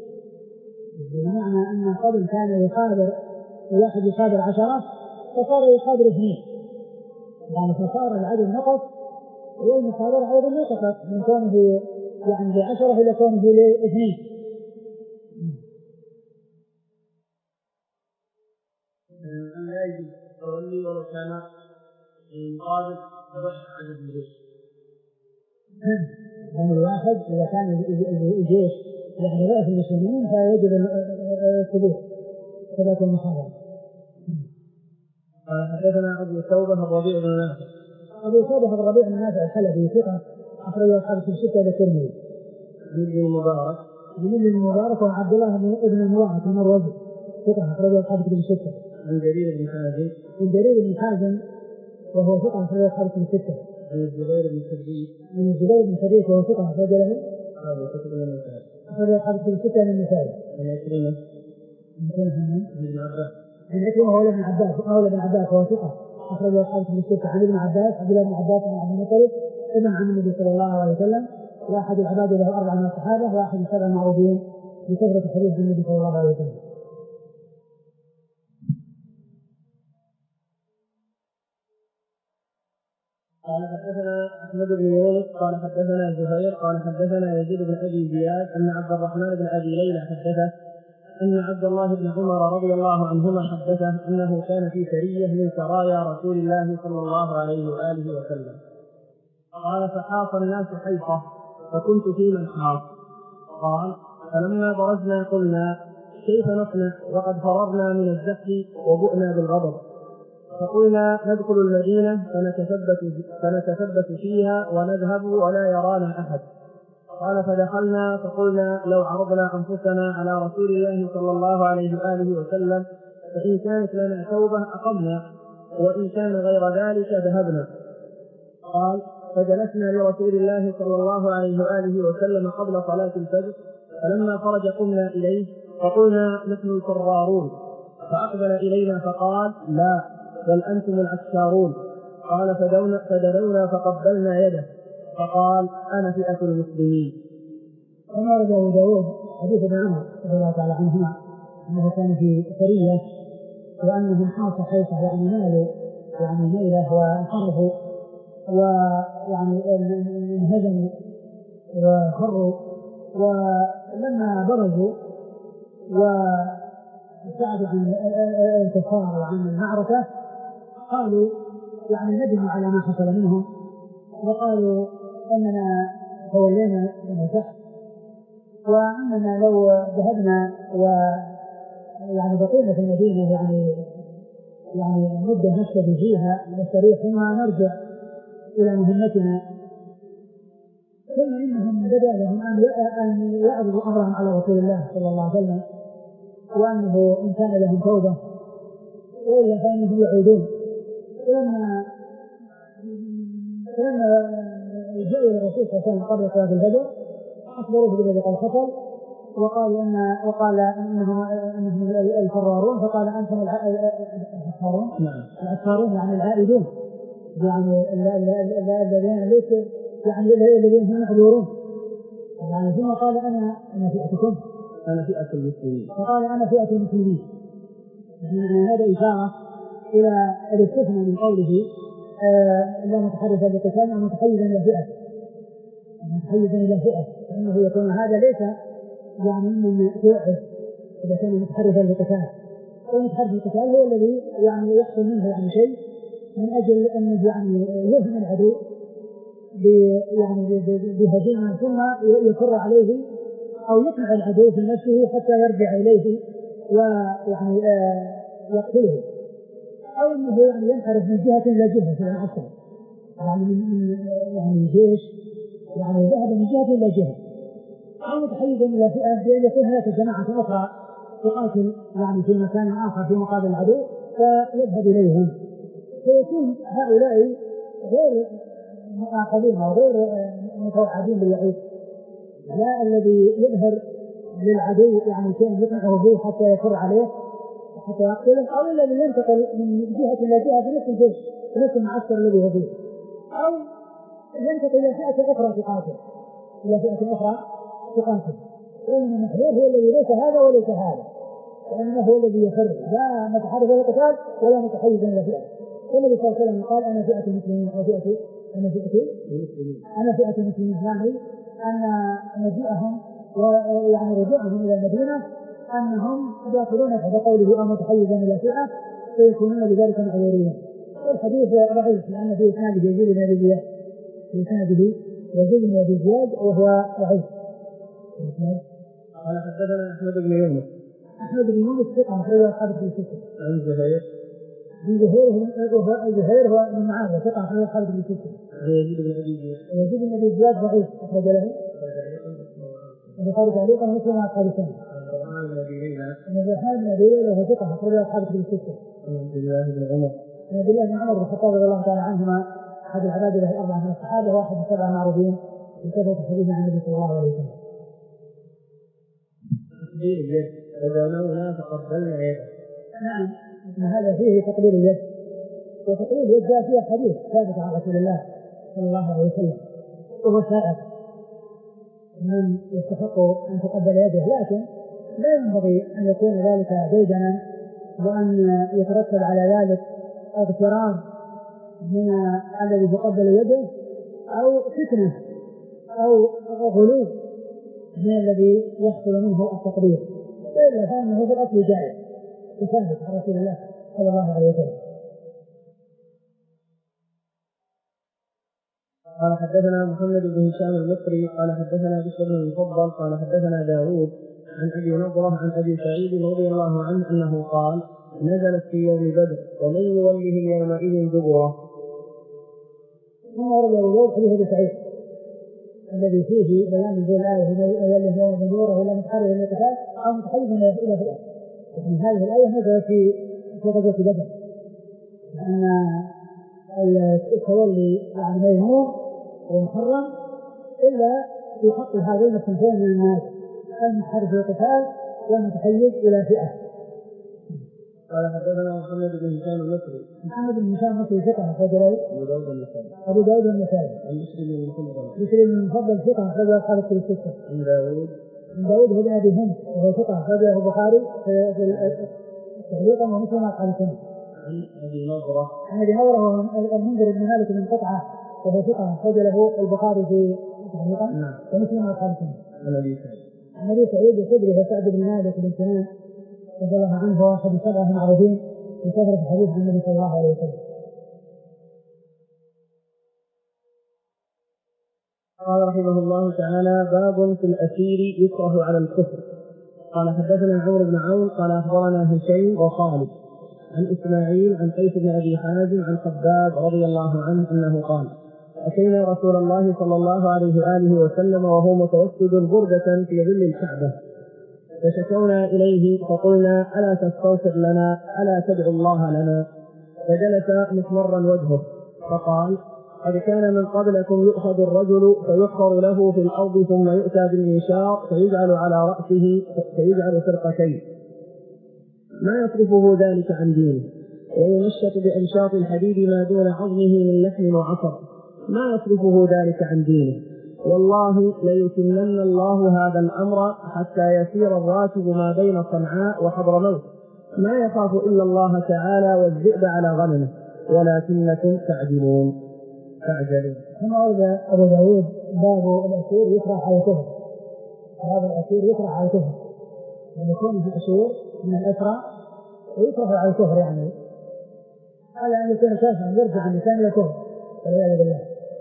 بمعنى أن قبل كان يحاضر الواحد يحاضر عشرة فصار يحاضر اثنين، يعني فصار العدد نقص والمحاضرة أيضا نقصت من كونه يعني بعشرة إلى كونه لاثنين. أن لا يجب التولي ولو كان في مقابل ضعف عدد الجيش. يعني الواحد إذا كان الجيش يعني ضعف المسلمين فيجب الثبوت ثبات المحاضرة. حدثنا أبو توبة الربيع بن نافع أبو توبة الربيع بن نافع الحلبي ثقة أخرج أصحاب الستة والترمذي. عن ابن المبارك عن ابن المبارك وعبد الله بن المبارك المروزي ثقة أخرج أصحاب الستة. عن جرير بن حازم عن جرير بن حازم وهو ثقة أخرج أصحاب الستة. عن الزبير بن خريج عن الزبير بن خريج وهو ثقة أخرج له أبو كتب النسائي أخرج أصحاب الستة من النسائي. عن عكرمة عن ابن عباس عن عكرمة وهو ابن عباس مولى ابن عباس وهو ثقة أخرج أصحاب الستة. عن ابن عباس عبد الله بن عباس بن عبد المطلب ابن عم النبي صلى الله عليه وسلم، واحد العباد له أربعة من الصحابة، واحد من السبع المعروفين بكثرة الحديث عن النبي صلى الله عليه وسلم. قال حدثنا أحمد بن يونس قال حدثنا زهير قال حدثنا يزيد بن أبي زياد أن عبد الرحمن بن أبي ليلى حدثه أن عبد الله بن عمر رضي الله عنهما حدثه أنه كان في سرية من سرايا رسول الله صلى الله عليه وآله وسلم. قال فحاط الناس حيطة فكنت في من حاط. قال فلما برزنا قلنا كيف نصنع وقد فررنا من الزحف وبؤنا بالغضب، فقلنا ندخل المدينة فنتثبت, فنتثبت فيها ونذهب ولا يرانا أحد. قال فدخلنا فقلنا لو عرضنا أنفسنا على رسول الله صلى الله عليه وآله وسلم فإن كانت لنا توبة أقمنا وإن كان غير ذلك ذهبنا. قال فجلسنا لرسول الله صلى الله عليه وآله وسلم قبل صلاة الفجر، فلما خرج قمنا إليه فقلنا نحن الفرارون، فأقبل إلينا فقال لا بل أنتم العسكارون. قال فدونا فدنونا فقبلنا يده، فقال أنا فئة المسلمين. وما رد أبو داود حديث ابن عمر رضي الله تعالى عنهما أنه كان في سرية وأنهم حاصوا حيثه يعني مالوا يعني ميله وانحرفوا ويعني انهزموا وخروا، ولما برزوا وابتعدوا عن الكفار وعن المعركة قالوا يعني ندموا على ما حصل منهم، وقالوا أننا تولينا المسح وأننا لو ذهبنا ويعني بقينا في المدينة يعني يعني مدة نشتري فيها نستريح ثم نرجع إلى مهمتنا. ثم إنهم بدأ لهم أن يعرضوا أمرهم على رسول الله صلى الله عليه وسلم وأنه إن كان لهم توبة وإلا فإنهم يعودون. لما لما جاءوا إلى الرسول صلى الله عليه وسلم قبل صلاة الفجر أخبروه بالذي قد حصل وقالوا أن وقال إنهم إنهم الفرارون، فقال أنتم الفرارون الفرارون يعني العائدون يعني الذين ليس يعني الذين هم محذورون يعني. ثم قال أنا أنا فئتكم أنا فئة المسلمين، فقال أنا فئة المسلمين. يعني هذا إشارة إلى الاستثناء من قوله لا متحرفا بقتال أو متحيزا إلى فئة متحيزا إلى فئة، فإنه يكون هذا ليس يعني من فئة إذا كان متحرفا بقتال. والمتحرف بالقتال هو الذي يعني يحصل منه يعني شيء من أجل أن يعني يهزم العدو يعني بهزيمة ثم يكر عليه أو يقنع العدو في نفسه حتى يرجع إليه ويعني يقتله، أو أنه يعني ينحرف من جهة إلى جهة في العصر يعني من يعني الجيش يعني ذهب من جهة إلى جهة، أو متحيزا إلى فئة بأن يكون هناك جماعة أخرى تقاتل يعني في مكان آخر في مقابل العدو فيذهب إليهم، فيكون هؤلاء غير مؤاخذين وغير متوعدين بالوعيد، لا الذي يظهر للعدو يعني شيء يقنعه به حتى يكر عليه حتى يقتله، أو الذي ينتقل من جهة إلى جهة في نفس الجيش في نفس المعسكر الذي هو فيه، أو ينتقل إلى فئة أخرى تقاتل إلى فئة أخرى تقاتل. وإن المحذور هو الذي ليس هذا وليس هذا، وإنه هو الذي يفر لا متحرف إلى القتال ولا متحيز إلى فئة. والنبي صلى الله عليه وسلم قال أنا فئة المسلمين أو فئة أنا فئة المسلمين أنا فئة المسلمين، يعني أن مجيئهم ويعني رجوعهم إلى المدينة أنهم داخلون تحت قوله أو متحيزا إلى فئة فيكونون بذلك معذورين. والحديث ضعيف لأن في إسناده يزيد بن أبي زياد في إسناده يزيد بن أبي زياد وهو ضعيف. قال حدثنا أحمد بن يونس أحمد بن يونس ثقة أخرجه أصحاب الكتب الستة. عن زهير بن زهير زهير هو من معاذ ثقة أخرجه أصحاب الكتب الستة. يزيد بن أبي زياد يزيد بن أبي زياد ضعيف أخرج له البخاري تعليقا ومسلم مع أصحاب السنة. عن الرحمن بن أبي ليلى وهو ثقة أخرجه أصحاب الكتب الستة. عن عبد الله بن عمر عن عبد الله بن عمر بن الخطاب رضي الله تعالى عنهما أحد العباد له أربعة من الصحابة واحد السبعة المعروفين بكثرة الحديث عن النبي صلى الله عليه وسلم. إذا لولا تقبلنا يده. نعم هذا فيه تقبيل اليد، وتقبيل اليد جاء فيها حديث ثابت عن رسول الله صلى الله عليه وسلم وهو سائر من يستحق أن تقبل يده، لكن لا ينبغي أن يكون ذلك ديدنا وأن يترتب على ذلك اغترار من الذي يقبل يده أو فتنة أو غلو من الذي يحصل منه التقدير، إلا فإنه في الأصل جائز وثابت عن رسول الله صلى الله عليه وسلم. قال حدثنا محمد بن هشام المصري قال حدثنا بشر بن المفضل قال حدثنا داوود عن أبي نضرة عن أبي سعيد رضي الله عنه أنه قال نزلت في يوم بدر ومن يوله يومئذ دبره. ثم ورد أبو حديث أبي سعيد الذي فيه بيان نزول الآية من يوله يوم دبره ولا متحرر إلى القتال أو متحيز إلى فئة. من هذه الآية نزلت في في غزوة بدر أن التولي يعني مذموم ومحرم إلا في حق هذين الصنفين من الناس المتحرف القتال والمتحيز إلى فئة. قال حدثنا محمد بن هشام المصري. محمد بن هشام المصري ثقة أخرج له أبو داود النسائي. أبو داود النسائي. عن مسلم بن المفضل. مسلم بن المفضل ثقة أخرج له أصحاب الكتب الستة. عن داود. عن داود بن أبي هند وهو ثقة أخرج له البخاري في تعليقا ومسلم أصحاب السنة. عن أبي نضرة. عن أبي نضرة وهو المنذر بن مالك بن قطعة وهو ثقة أخرج له البخاري في تعليقا ومسلم أصحاب السنة. عن أبي سعيد. عن أبي سعيد الخدري وسعد بن مالك بن سنان رضي الله عنه هو أحد السبعة المعروفين في كثرة الحديث عن النبي صلى الله عليه وسلم. قال رحمه الله تعالى: باب في الأسير يكره على الكفر. قال حدثنا عمرو بن عون قال أخبرنا هشيم وخالد عن إسماعيل عن قيس بن أبي حازم عن خباب رضي الله عنه أنه قال: أتينا رسول الله صلى الله عليه وآله وسلم وهو متوسد بردة في ظل الكعبة فشكونا إليه فقلنا: ألا تستغفر لنا؟ ألا تدعو الله لنا؟ فجلس محمرا وجهه فقال: قد كان من قبلكم يؤخذ الرجل فيحفر له في الأرض ثم يؤتى بالمنشار فيجعل على رأسه فيجعل فرقتين ما يصرفه ذلك عن دينه، وينشط بأنشاط الحديد ما دون عظمه من لحم وعصر ما يصرفه ذلك عن دينه. والله ليتمن الله هذا الأمر حتى يسير الراكب ما بين صنعاء وحضرموت ما يخاف إلا الله تعالى والذئب على غنمه ولكنكم تعجلون تعجلون. ثم أورد أبو داود باب الأسير يكره على الكفر. باب الأسير يكره على الكفر يعني يكون في الأسير من الأسرى ويكره على الكفر يعني على أن يكون كافرا يرجع اللسان إلى الكفر والعياذ بالله.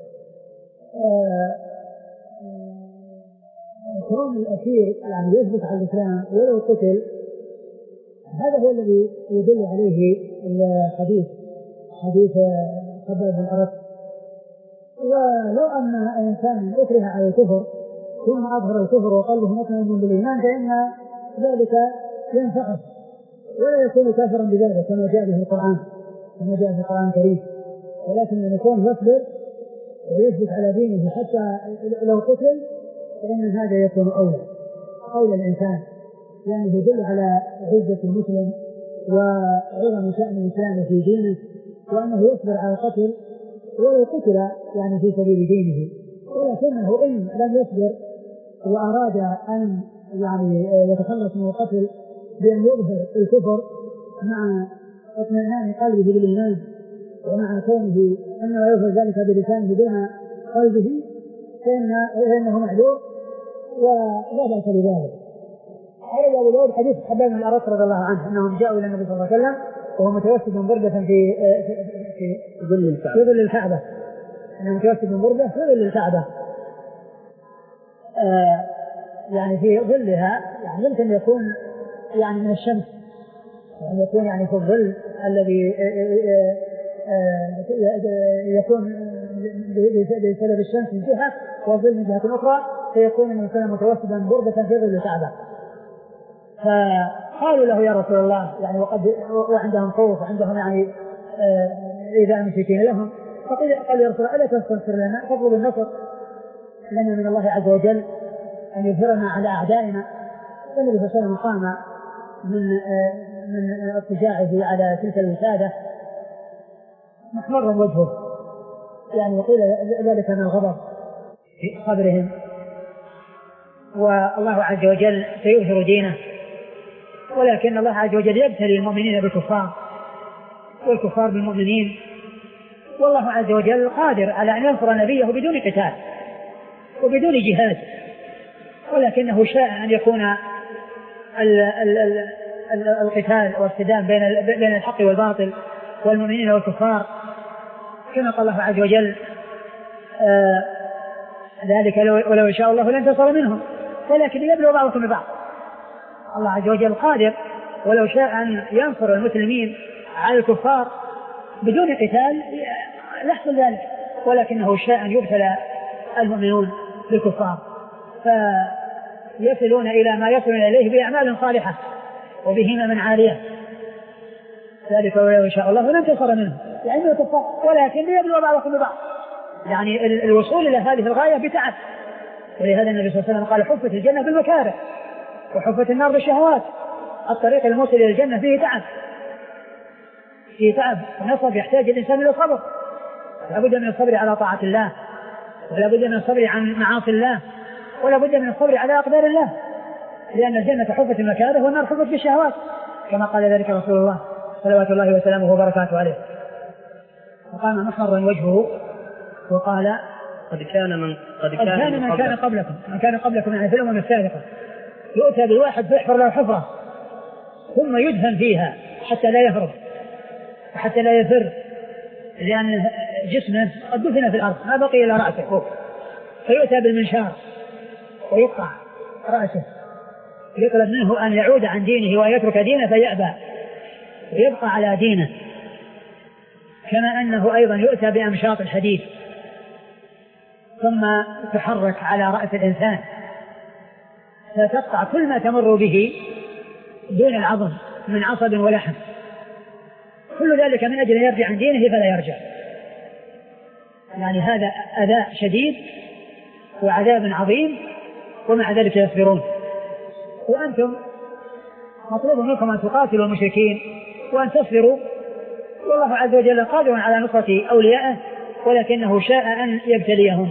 كون الأسير يعني يثبت على الإسلام ولو قتل هذا هو الذي يدل عليه الحديث حديث خباب بن أرد. ولو أن إنسان أكره على الكفر ثم أظهر الكفر وقلبه مطمئن بالإيمان فإن ذلك ينفعه ولا يكون كافرا بذلك كما جاء به القرآن كما جاء في القرآن الكريم، ولكن أن يكون يصبر ويثبت على دينه حتى لو قتل فإن هذا يكون أولى أولى الإنسان لأنه يدل على عزة المسلم وعظم شأن الإنسان في دينه وأنه يصبر على القتل ولو قتل يعني في سبيل دينه. ولكنه إن لم يصبر وأراد أن يعني يتخلص من القتل بأن يظهر الكفر مع اطمئنان قلبه بالإيمان ومع كونه أنه يظهر ذلك بلسانه دون قلبه فإنه معذور ولا بأس بذلك. هذا أبو داود حديث خباب بن الأرد رضي الله عنه أنهم جاءوا إلى النبي صلى الله عليه وسلم وهو متوسد بردة في في ظل الكعبة في ظل الكعبة أنه متوسد بردة في ظل الكعبة آه يعني في ظلها يعني يمكن يكون يعني من الشمس يعني يكون يعني في الظل الذي يكون بسبب الشمس من جهة والظل من جهة أخرى فيكون الإنسان متوسدا بردة في ظل الكعبة. فقالوا له: يا رسول الله يعني وقد وعندهم خوف وعندهم يعني إذا مشيتين لهم فقال: يا رسول الله ألا تستنصر لنا فاطلب النصر لنا من الله عز وجل أن يظهرنا على أعدائنا. فالنبي صلى الله عليه وسلم قام من من اضطجاعه على تلك الوسادة محمر وجهه يعني يقول ذلك من الغضب في صبرهم والله عز وجل سيظهر دينه، ولكن الله عز وجل يبتلي المؤمنين بالكفار والكفار بالمؤمنين، والله عز وجل قادر على أن ينصر نبيه بدون قتال وبدون جهاد، ولكنه شاء أن يكون ال ال ال القتال والصدام بين بين الحق والباطل والمؤمنين والكفار كما قال الله عز وجل آه ذلك ولو شاء الله لانتصر منهم ولكن ليبلو بعضكم ببعض. الله عز وجل قادر ولو شاء أن ينصر المسلمين على الكفار بدون قتال يحصل ذلك، ولكنه شاء أن يبتلى المؤمنون بالكفار فيصلون إلى ما يصلون إليه بأعمال صالحة وبهمم عالية، ذلك ولو شاء الله لانتصر منهم يعني الكفار ولكن ليبلو بعضكم ببعض، يعني الوصول إلى هذه الغاية بتعب. ولهذا النبي صلى الله عليه وسلم قال: حفت الجنة بالمكاره وحفت النار بالشهوات، الطريق الموصل إلى الجنة فيه تعب في تعب ونصب يحتاج الإنسان إلى صبر، لا بد من الصبر على طاعة الله، ولا بد من الصبر عن معاصي الله، ولا بد من الصبر على أقدار الله، لأن الجنة حفت المكاره والنار حفت بالشهوات، كما قال ذلك رسول الله صلوات الله وسلامه وبركاته عليه. وقام محمر وجهه وقال قد كان من قد كان, كان من كان قبلكم من كان قبلكم يعني في الأمم السابقة يؤتى بالواحد فيحفر له حفرة ثم يدفن فيها حتى لا يهرب وحتى لا يفر، لأن جسمه قد دفن في الأرض ما بقي إلى رأسه، فيؤتى بالمنشار ويقطع رأسه، يطلب منه أن يعود عن دينه ويترك دينه فيأبى ويبقى على دينه. كما أنه أيضا يؤتى بأمشاط الحديد ثم تحرك على رأس الإنسان فتقطع كل ما تمر به دون العظم من عصب ولحم، كل ذلك من أجل أن يرجع عن دينه فلا يرجع. يعني هذا أذى شديد وعذاب عظيم، ومع ذلك يصبرون. وأنتم مطلوب منكم أن تقاتلوا المشركين وأن تصبروا، والله عز وجل قادر على نصرة أوليائه، ولكنه شاء أن يبتليهم.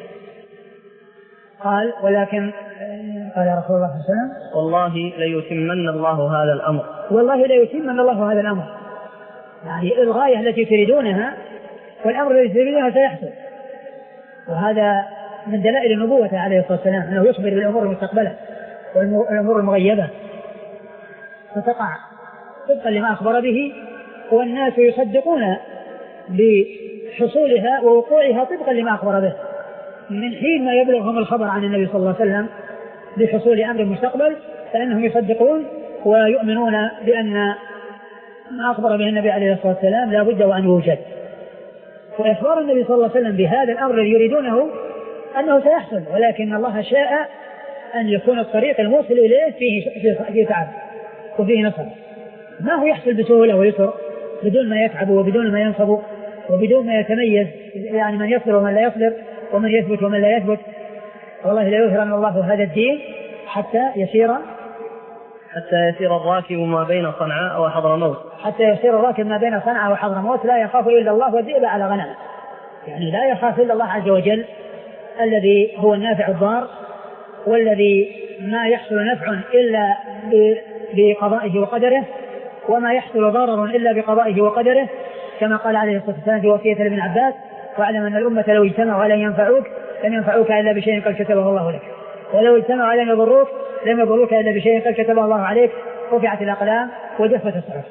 قال ولكن قال رسول الله صلى الله عليه وسلم والله ليتمن الله هذا الأمر، والله ليتمن الله هذا الأمر، يعني الغاية التي تريدونها والأمر الذي تريدونه سيحصل. وهذا من دلائل النبوة عليه الصلاة والسلام أنه يخبر بالأمور المستقبلة والأمور المغيبة فتقع طبقا لما أخبر به، والناس يصدقون بحصولها ووقوعها طبقا لما أخبر به، من حين ما يبلغهم الخبر عن النبي صلى الله عليه وسلم بحصول أمر مستقبل فإنهم يصدقون ويؤمنون بأن ما أخبر به النبي عليه الصلاة والسلام لا بد وأن يوجد. وإخبار النبي صلى الله عليه وسلم بهذا الأمر الذي يريدونه أنه سيحصل، ولكن الله شاء أن يكون الطريق الموصل إليه فيه فيه تعب وفيه نصر، ما هو يحصل بسهولة ويسر بدون ما يتعب وبدون ما ينصب وبدون ما يتميز، يعني من يصبر ومن لا يصبر ومن يثبت ومن لا يثبت. والله لا يظهرن الله هذا الدين حتى يسير حتى يسير الراكب ما بين صنعاء وحضرموت حتى يسير الراكب ما بين صنعاء وحضرموت لا يخاف إلا الله والذئب على غنمه، يعني لا يخاف إلا الله عز وجل الذي هو النافع الضار، والذي ما يحصل نفع إلا بقضائه وقدره، وما يحصل ضرر إلا بقضائه وقدره، كما قال عليه الصلاة والسلام في وصية لابن عباس: واعلم أن الأمة لو اجتمعوا على ينفعوك لم ينفعوك إلا بشيء قد كتبه الله لك، ولو اجتمعوا على يضروك لم يضروك إلا بشيء قد كتبه الله عليك، رفعت الأقلام وجفت الصحف.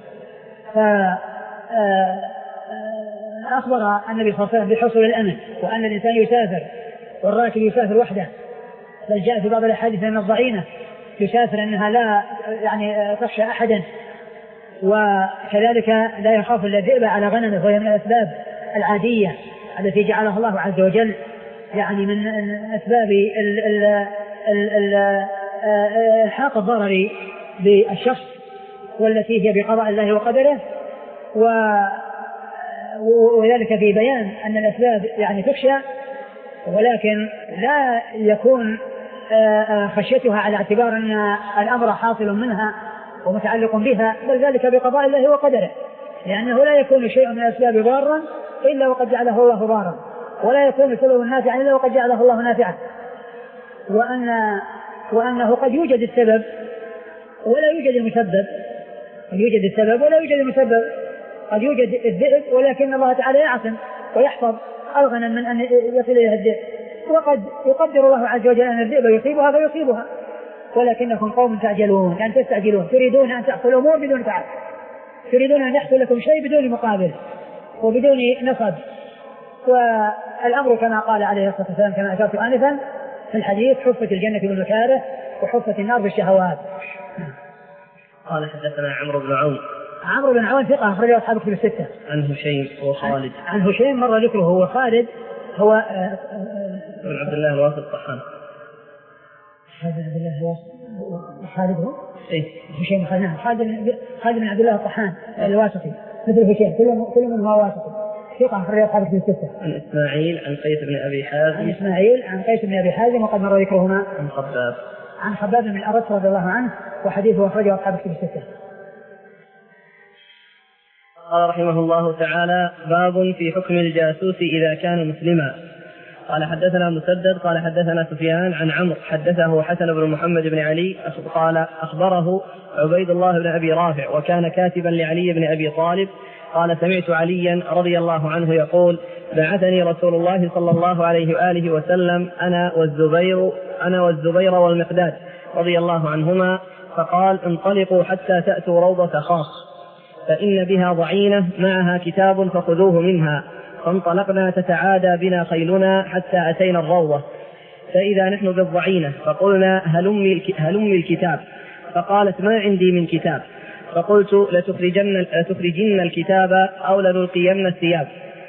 فأخبر النبي صلى الله عليه وسلم بحصول الأمن، وأن الإنسان يسافر والراكب يسافر وحده، بل جاء في بعض الأحاديث أن الضعينة يسافر أنها لا يعني تخشى أحدا، وكذلك لا يخاف إلا الذئب على غنمه، وهي من الأسباب العادية التي جعلها الله عز وجل، يعني من أسباب الحاق الضرر بالشخص، والتي هي بقضاء الله وقدره، وذلك في بيان أن الأسباب يعني تخشى، ولكن لا يكون خشيتها على اعتبار أن الأمر حاصل منها ومتعلق بها، بل ذلك بقضاء الله وقدره، لأنه لا يكون شيء من الأسباب ضارا إلا وقد جعله الله ضارا، ولا يكون سبب نافعا إلا وقد جعله الله نافعا، وأن وأنه قد يوجد السبب ولا يوجد المسبب، قد يوجد السبب ولا يوجد المسبب، قد يوجد الذئب ولكن الله تعالى يعصم ويحفظ الغنم من أن يصل إليها الذئب، وقد يقدر الله عز وجل أن الذئب يصيبها فيصيبها، ولكنكم قوم تعجلون، يعني تستعجلون، تريدون أن تحصلوا أمور بدون تعب، تريدون أن يحصل لكم شيء بدون مقابل وبدون نصب. والأمر كما قال عليه الصلاة والسلام كما أشرت آنفا في الحديث: حفت الجنة بالمكاره وحفت النار بالشهوات. قال حدثنا عمرو بن عون. عمرو بن عون ثقة أخرجه أصحاب الكتب الستة. عن هشيم وخالد. عن هشيم مر ذكره، وخالد هو بن عبد الله الواسط الطحان. خالد بن عبد الله الواسط خالد هو؟ إيه. هشيم خالد خالد خالد بن عبد الله الطحان الواسطي مثل هشيم، كل كل من هو واسطي. ثقة أخرجه أصحاب الكتب الستة. عن إسماعيل عن قيس بن أبي حازم. عن إسماعيل عن قيس بن أبي حازم وقد مر ذكرهما. عن خباب. عن خباب بن الأرت رضي الله عنه، وحديثه أخرجه أصحاب الكتب الستة. قال رحمه الله تعالى: باب في حكم الجاسوس إذا كان مسلما. قال حدثنا مسدد قال حدثنا سفيان عن عمرو حدثه حسن بن محمد بن علي قال أخبره عبيد الله بن أبي رافع وكان كاتبا لعلي بن أبي طالب قال: سمعت عليا رضي الله عنه يقول: بعثني رسول الله صلى الله عليه وآله وسلم أنا والزبير أنا والزبير والمقداد رضي الله عنهما، فقال: انطلقوا حتى تأتوا روضة خاص فإن بها ضعينة معها كتاب فخذوه منها. فانطلقنا تتعادى بنا خيلنا حتى أتينا الروضة، فإذا نحن بالضعينة، فقلنا: هلم هلم الكتاب. فقالت: ما عندي من كتاب. فقلت: لتخرجن, لتخرجن الكتاب أو لنلقين الثياب.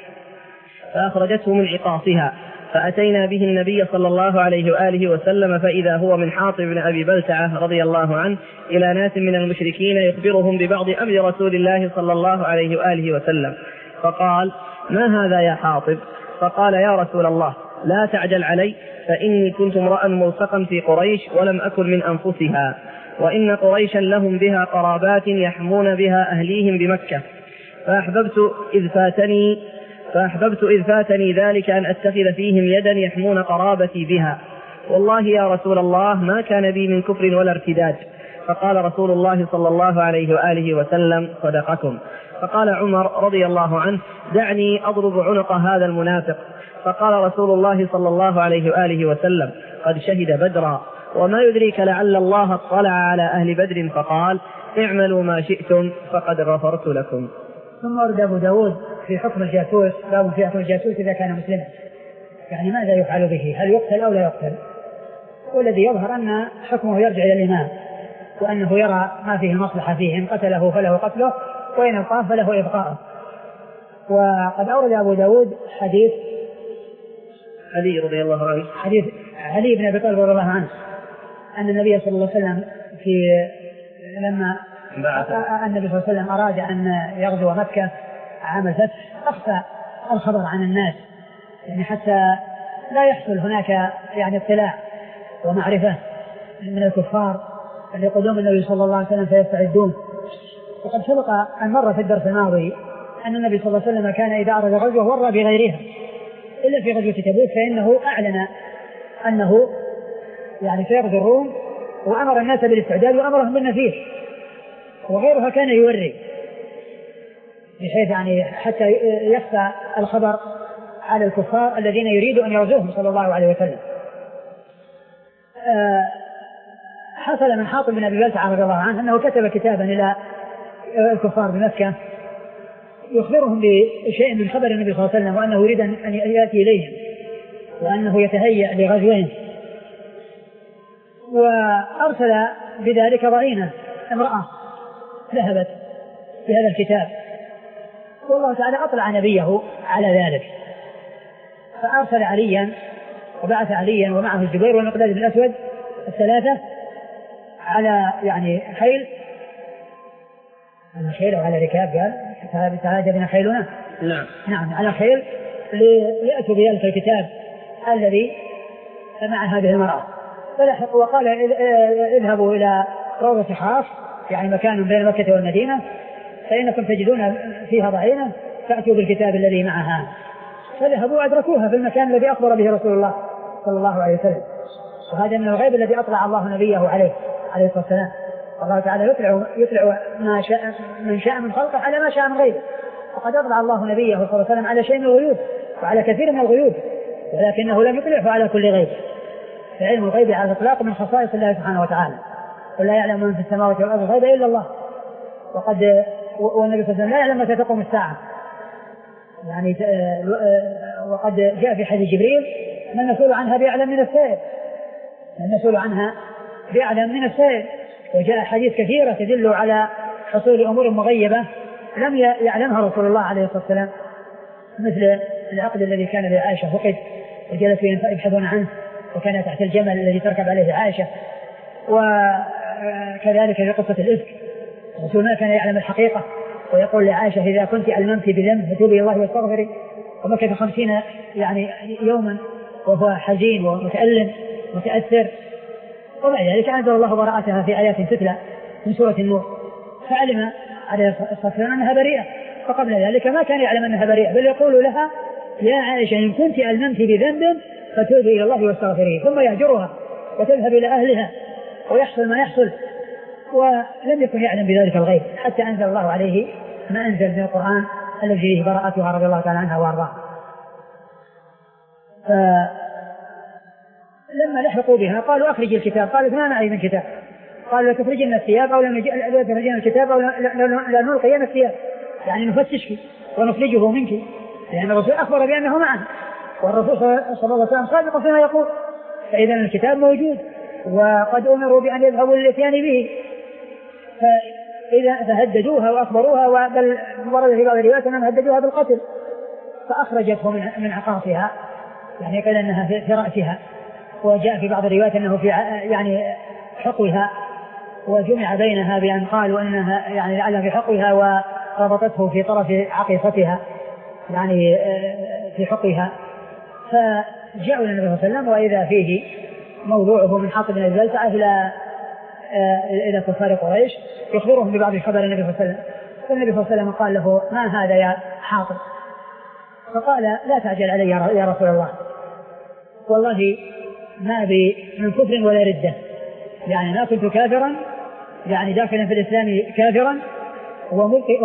فأخرجته من عقاصها، فأتينا به النبي صلى الله عليه وآله وسلم، فإذا هو من حاطب بن أبي بلتعة رضي الله عنه إلى ناس من المشركين يخبرهم ببعض أمر رسول الله صلى الله عليه وآله وسلم. فقال: ما هذا يا حاطب؟ فقال: يا رسول الله لا تعجل علي، فإني كنت امرأ ملصقا في قريش ولم أكن من أنفسها، وإن قريشا لهم بها قرابات يحمون بها أهليهم بمكة، فأحببت إذ فاتني فأحببت إذ فاتني ذلك أن أتخذ فيهم يدا يحمون قرابتي بها، والله يا رسول الله ما كان بي من كفر ولا ارتداد. فقال رسول الله صلى الله عليه وآله وسلم: صدقكم. فقال عمر رضي الله عنه: دعني أضرب عنق هذا المنافق. فقال رسول الله صلى الله عليه وآله وسلم: قد شهد بدرا، وما يدريك لعل الله اطلع على أهل بدر فقال: اعملوا ما شئتم فقد غفرت لكم. ثم ورد أبو داود في حكم الجاسوس، باب في حكم الجاسوس إذا كان مسلما، يعني ماذا يفعل به؟ هل يقتل أو لا يقتل؟ والذي يظهر أن حكمه يرجع إلى الإمام، وأنه يرى ما فيه المصلحة فيه، إن قتله فله قتله وإن أبقاه فله إبقاءه. وقد أورد أبو داود حديث علي رضي الله عنه حديث علي بن أبي طالب رضي الله عنه أن النبي صلى الله عليه وسلم في لما النبي صلى الله عليه وسلم أراد أن يغزو مكة عام الفتح أخفى الخبر عن الناس، يعني حتى لا يحصل هناك يعني اطلاع ومعرفة من الكفار لقدوم النبي صلى الله عليه وسلم فيستعدون. وقد سبق أن مر في الدرس الماضي أن النبي صلى الله عليه وسلم كان إذا أراد غزوه ورى بغيرها، إلا في غزوة تبوك فإنه أعلن أنه يعني سيغزو الروم وأمر الناس بالاستعداد وأمرهم بالنفير، وغيرها كان يوري بحيث يعني حتى يخفى الخبر على الكفار الذين يريدوا أن يغزوهم صلى الله عليه وسلم. حصل من حاطب بن أبي بلتعة رضي الله عنه أنه كتب كتابا إلى الكفار بمكة يخبرهم بشيء من خبر النبي صلى الله عليه وسلم، وأنه يريد أن يأتي إليهم وأنه يتهيأ لغزوهم، وأرسل بذلك ضعينة امرأة ذهبت بهذا الكتاب، والله تعالى أطلع نبيه على ذلك، فأرسل عليا وبعث عليا ومعه الزبير والمقداد بن الأسود الثلاثة على يعني خيل على خيل وعلى ركاب، قال تعالى بنا خيلنا نعم نعم على خيل ليأتوا بذلك الكتاب الذي مع هذه المرأة. فلحق وقال اذهبوا إلى روضة خاص، يعني مكان بين مكة والمدينة، فإنكم تجدون فيها ضعينة فأتوا بالكتاب الذي معها. فذهبوا وأدركوها في المكان الذي أخبر به رسول الله صلى الله عليه وسلم، وهذا من الغيب الذي أطلع الله نبيه عليه عليه الصلاة والسلام. الله تعالى يطلع يطلع ما شاء من شاء من خلقه على ما شاء من غيبه، وقد أطلع الله نبيه صلى الله عليه وسلم على شيء من الغيوب وعلى كثير من الغيوب، ولكنه لم يطلعه على كل غيب. فعلم الغيب على الإطلاق من خصائص الله سبحانه وتعالى، ولا يعلم من في السماوات والأرض الغيب إلا الله. وقد والنبي صلى الله عليه وسلم لا يعلم متى تقوم الساعة، يعني وقد جاء في حديث جبريل: ما المسؤول عنها بأعلم من السائل، المسؤول عنها بأعلم من السائل. وجاء حديث كثيرة تدل على حصول أمور مغيبة لم يعلمها رسول الله عليه الصلاة والسلام، مثل العقد الذي كان لعائشة فقد وجلسوا يبحثون عنه، وكان تحت الجمل الذي تركب عليه عائشة. وكذلك في قصة الإفك الرسول ما كان يعلم الحقيقة، ويقول لعائشة: إذا كنت ألممت بذنب فتوبي الله واستغفري. ومكث خمسين يعني يوما وهو حزين ومتألم متأثر، وبعد ذلك أنزل الله براءتها في آيات تتلى من سورة النور، فعلم عليه الصلاة والسلام أنها بريئة فقبل ذلك ما كان يعلم أنها بريئة، بل يقول لها يا عائشة إن كنت ألممت بذنب فتوبي إلى الله واستغفريه، ثم يهجرها وتذهب إلى أهلها ويحصل ما يحصل، ولم يكن يعلم بذلك الغيب حتى أنزل الله عليه ما أنزل من القرآن الذي فيه براءتها رضي الله تعالى عنها وأرضاها. فلما لحقوا بها قالوا أخرج الكتاب، قالت ما معي من كتاب، قالوا لا تخرجن الثياب أو لا تخرجن الكتاب أو لا نلقين الثياب، يعني نفتشك ونخرجه منك، لأن الرسول أخبر بأنه معه، والرسول صلى الله عليه وسلم صادق فيما يقول، فإذا الكتاب موجود وقد أمروا بأن يذهبوا للإتيان به، فإذا فهددوها وأخبروها، بل ورد في بعض الروايات أنهم هددوها بالقتل، فأخرجته من عقاصها، يعني قال أنها في رأسها، وجاء في بعض الروايات أنه في يعني حقها، وجمع بينها بأن قالوا أنها يعني لعلها في حقها وربطته في طرف عقيصتها يعني في حقها. فجاءوا النبي صلى الله عليه وسلم وإذا فيه موضوعه من حاطب بن البلتعة إلى إلى كفار قريش يخبرهم ببعض خبر النبي صلى الله عليه وسلم، فالنبي صلى الله عليه وسلم قال له ما هذا يا حاطب؟ فقال لا تعجل علي يا رسول الله، والله ما بي من كفر ولا ردة، يعني ما كنت كافرا يعني داخلا في الإسلام كافرا وملقي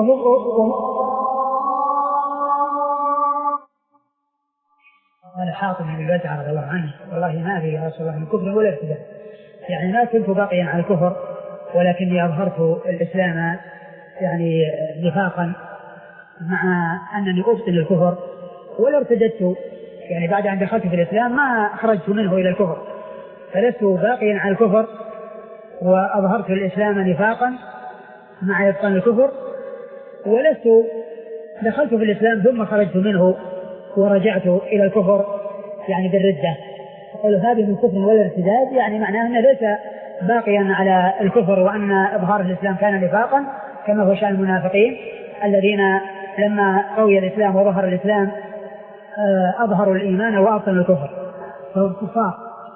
قال حاطب بن البلتعة رضي الله عنه والله ما بي يا رسول الله من كفر ولا ردة، يعني ما كنت باقيا على الكفر ولكني أظهرت الإسلام يعني نفاقا مع أنني أبطل الكفر، ولا ارتددت يعني بعد أن دخلت في الإسلام ما خرجت منه إلى الكفر، فلست باقيا على الكفر وأظهرت الإسلام نفاقا مع إبطال الكفر، ولست دخلت في الإسلام ثم خرجت منه ورجعت إلى الكفر يعني بالردة. قالوا هذه من كفر ولا ارتداد، يعني معناه أنه ليس باقيا على الكفر وأن إظهار الإسلام كان نفاقا كما هو شأن المنافقين الذين لما قوي الإسلام وظهر الإسلام أظهروا الإيمان وأبطلوا الكفر، فهم كفار،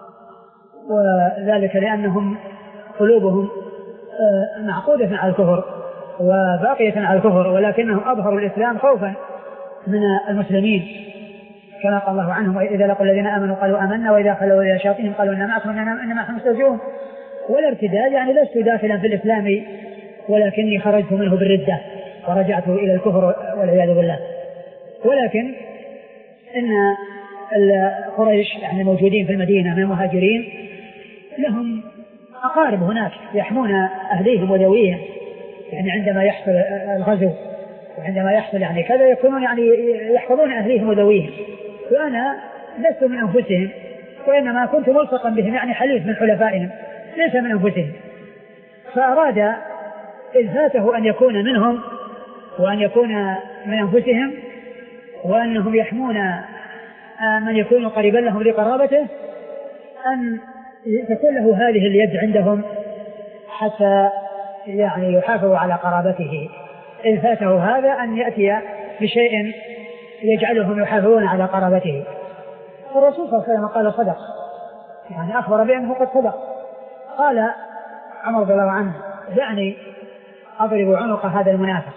وذلك لأنهم قلوبهم معقودة على الكفر وباقية على الكفر، ولكنهم أظهروا الإسلام خوفا من المسلمين كما قال الله عنهم وإذا لقوا الذين آمنوا قالوا آمنا وإذا خلوا إلى شياطينهم قالوا إننا معكم إنما نحن مستهزئون. والارتداد يعني لست داخلا في الإسلام ولكني خرجت منه بالردة ورجعت إلى الكفر والعياذ بالله. ولكن إن قريش يعني موجودين في المدينة من المهاجرين لهم أقارب هناك يحمون أهليهم وذويهم، يعني عندما يحصل الغزو وعندما يحصل يعني كذا يكونون يعني يحفظون أهليهم وذويهم، وأنا لست من أنفسهم وإنما كنت ملصقا بهم يعني حليف من حلفائهم ليس من أنفسهم، فأراد إذ فاته أن يكون منهم وأن يكون من أنفسهم وأنهم يحمون من يكون قريبا لهم لقرابته أن تكون له هذه اليد عندهم حتى يعني يحافظوا على قرابته. إن فاته هذا أن يأتي بشيء يجعلهم يحافظون على قرابته. الرسول صلى الله عليه وسلم قال صدق، يعني أخبر بأنه قد صدق. قال عمر رضي الله عنه دعني أضرب عنق هذا المنافق،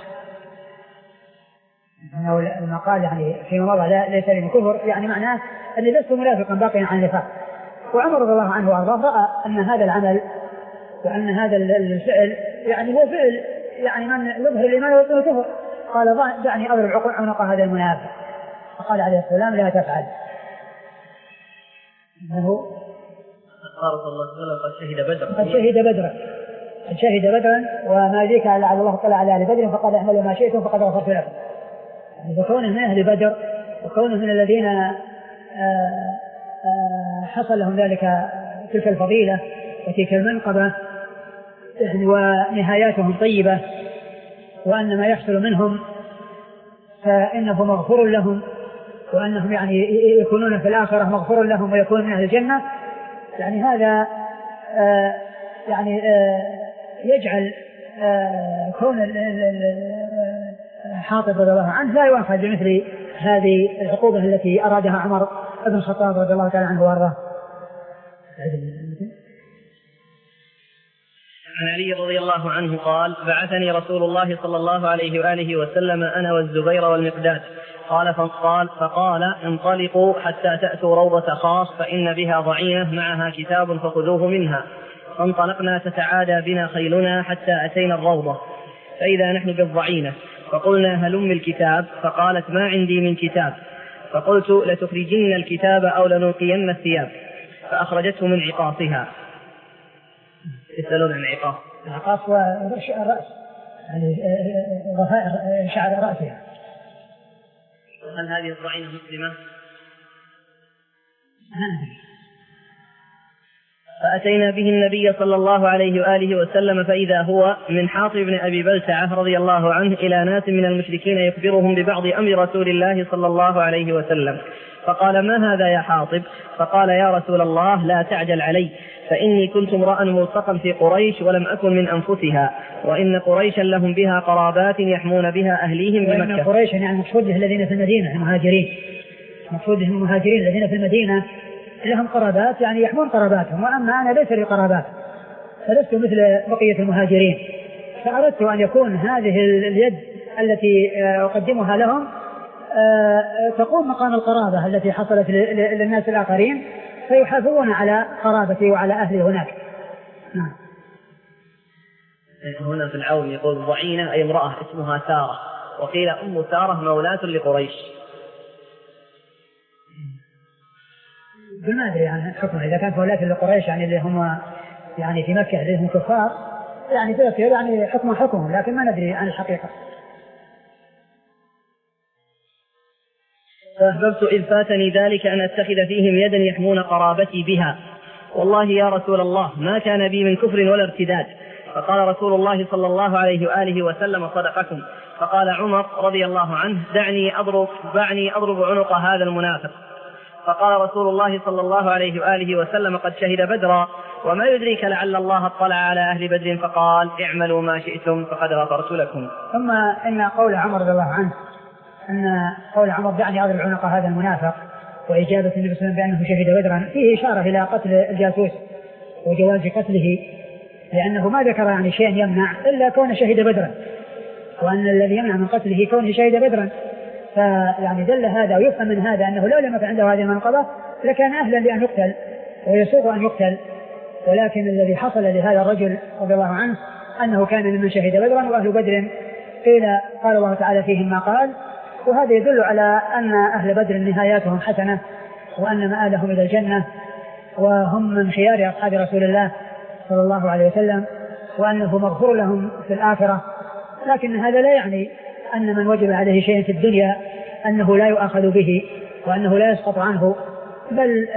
لما قال يعني فيما مضى لا ليس لي كفر يعني معناه أني لست منافقا باقيا عن النفاق. وعمر رضي الله عنه وأرضاه رأى أن هذا العمل وأن هذا الفعل يعني هو فعل يعني من يظهر الإيمان ويبطل الكفر، قال دعني أضرب عنق هذا المنافق، فقال عليه السلام لا تفعل إنه قال صلى الله عليه وسلم قد شهد بدرا قد شهد بدرا قد شهد بدرا وما ذيك لعل الله طلع على أهل بدر فقال اعملوا ما شئتم فقد غفرت لكم. يعني فكونه من أهل بدر وكونه من الذين حصل لهم ذلك تلك الفضيلة وتلك المنقبة يعني ونهاياتهم طيبة وأن ما يحصل منهم فإنه مغفور لهم وأنهم يعني يكونون في الآخرة مغفور لهم ويكون من أهل الجنة، يعني هذا آه يعني آه يجعل آه كون حاطب رضي الله عنه لا يؤخذ بمثل هذه العقوبة التي أرادها عمر بن الخطاب رضي الله تعالى عنه وارضاه. عن علي رضي الله عنه قال بعثني رسول الله صلى الله عليه وآله وسلم أنا والزبير والمقداد قال فقال, فقال انطلقوا حتى تأتوا روضة خاص فإن بها ضعينة معها كتاب فخذوه منها. فانطلقنا تتعادى بنا خيلنا حتى أتينا الروضة فإذا نحن بالضعينة فقلنا هلم الكتاب فقالت ما عندي من كتاب. فقلت لتخرجن الكتاب أو لنلقين الثياب فأخرجته من عقاصها. يسألون عن عقاص. العقاص هو الرأس يعني شعر رأسها. هل هذه الضعينة مسلمة؟ فأتينا به النبي صلى الله عليه وآله وسلم فإذا هو من حاطب بن أبي بلتعة رضي الله عنه إلى ناس من المشركين يخبرهم ببعض أمر رسول الله صلى الله عليه وسلم. فقال ما هذا يا حاطب؟ فقال يا رسول الله لا تعجل علي فإني كنت امرأ ملصقا في قريش ولم أكن من أنفسها وإن قريشا لهم بها قرابات يحمون بها أهليهم بمكة. وإن قريش يعني المقصود الذين في المدينة المهاجرين المقصود المهاجرين الذين في المدينة لهم قرابات يعني يحمون قراباتهم وأما أنا ليس لي قرابات فلست مثل بقية المهاجرين. فأردت أن يكون هذه اليد التي أقدمها لهم تقوم مقام القرابة التي حصلت للناس الآخرين فيحافظون على قرابتي وعلى أهلي هناك. نعم. هنا في العون يقول ضعينة أي امرأة اسمها سارة وقيل أم سارة مولاة لقريش. ما أدري عن حكمه إذا كانت مولاة لقريش يعني اللي هم يعني في مكة اللي هم كفار يعني تذكر يعني حكم حكمهم لكن ما ندري عن الحقيقة. فأحببت إذ فاتني ذلك أن أتخذ فيهم يدا يحمون قرابتي بها والله يا رسول الله ما كان بي من كفر ولا ارتداد. فقال رسول الله صلى الله عليه وآله وسلم صدقكم. فقال عمر رضي الله عنه دعني أضرب, دعني أضرب عنق هذا المنافق. فقال رسول الله صلى الله عليه وآله وسلم قد شهد بدرا وما يدريك لعل الله اطلع على أهل بدر فقال اعملوا ما شئتم فقد غفرت لكم. ثم إن قول عمر رضي الله عنه أن قول عمر دعني أضرب عنق هذا المنافق وإجابة النبي صلى الله عليه وسلم بأنه شهد بدرا فيه إشارة إلى قتل الجاسوس وجواز قتله لأنه ما ذكر يعني شيء يمنع إلا كون شهد بدرا وأن الذي يمنع من قتله كونه شهد بدرا. فيعني دل هذا ويفهم من هذا أنه لو لم يكن عنده هذه المنقبة لكان أهلا لأن يقتل ويسوغ أن يقتل ولكن الذي حصل لهذا الرجل رضي الله عنه أنه كان ممن شهد بدرا وأهل بدر قيل قال الله تعالى فيهم ما قال. وهذا يدل على أن أهل بدر نهاياتهم حسنة وأن مآلهم إلى الجنة وهم من خيار أصحاب رسول الله صلى الله عليه وسلم وأنه مغفور لهم في الآخرة. لكن هذا لا يعني أن من وجب عليه شيء في الدنيا أنه لا يؤخذ به وأنه لا يسقط عنه بل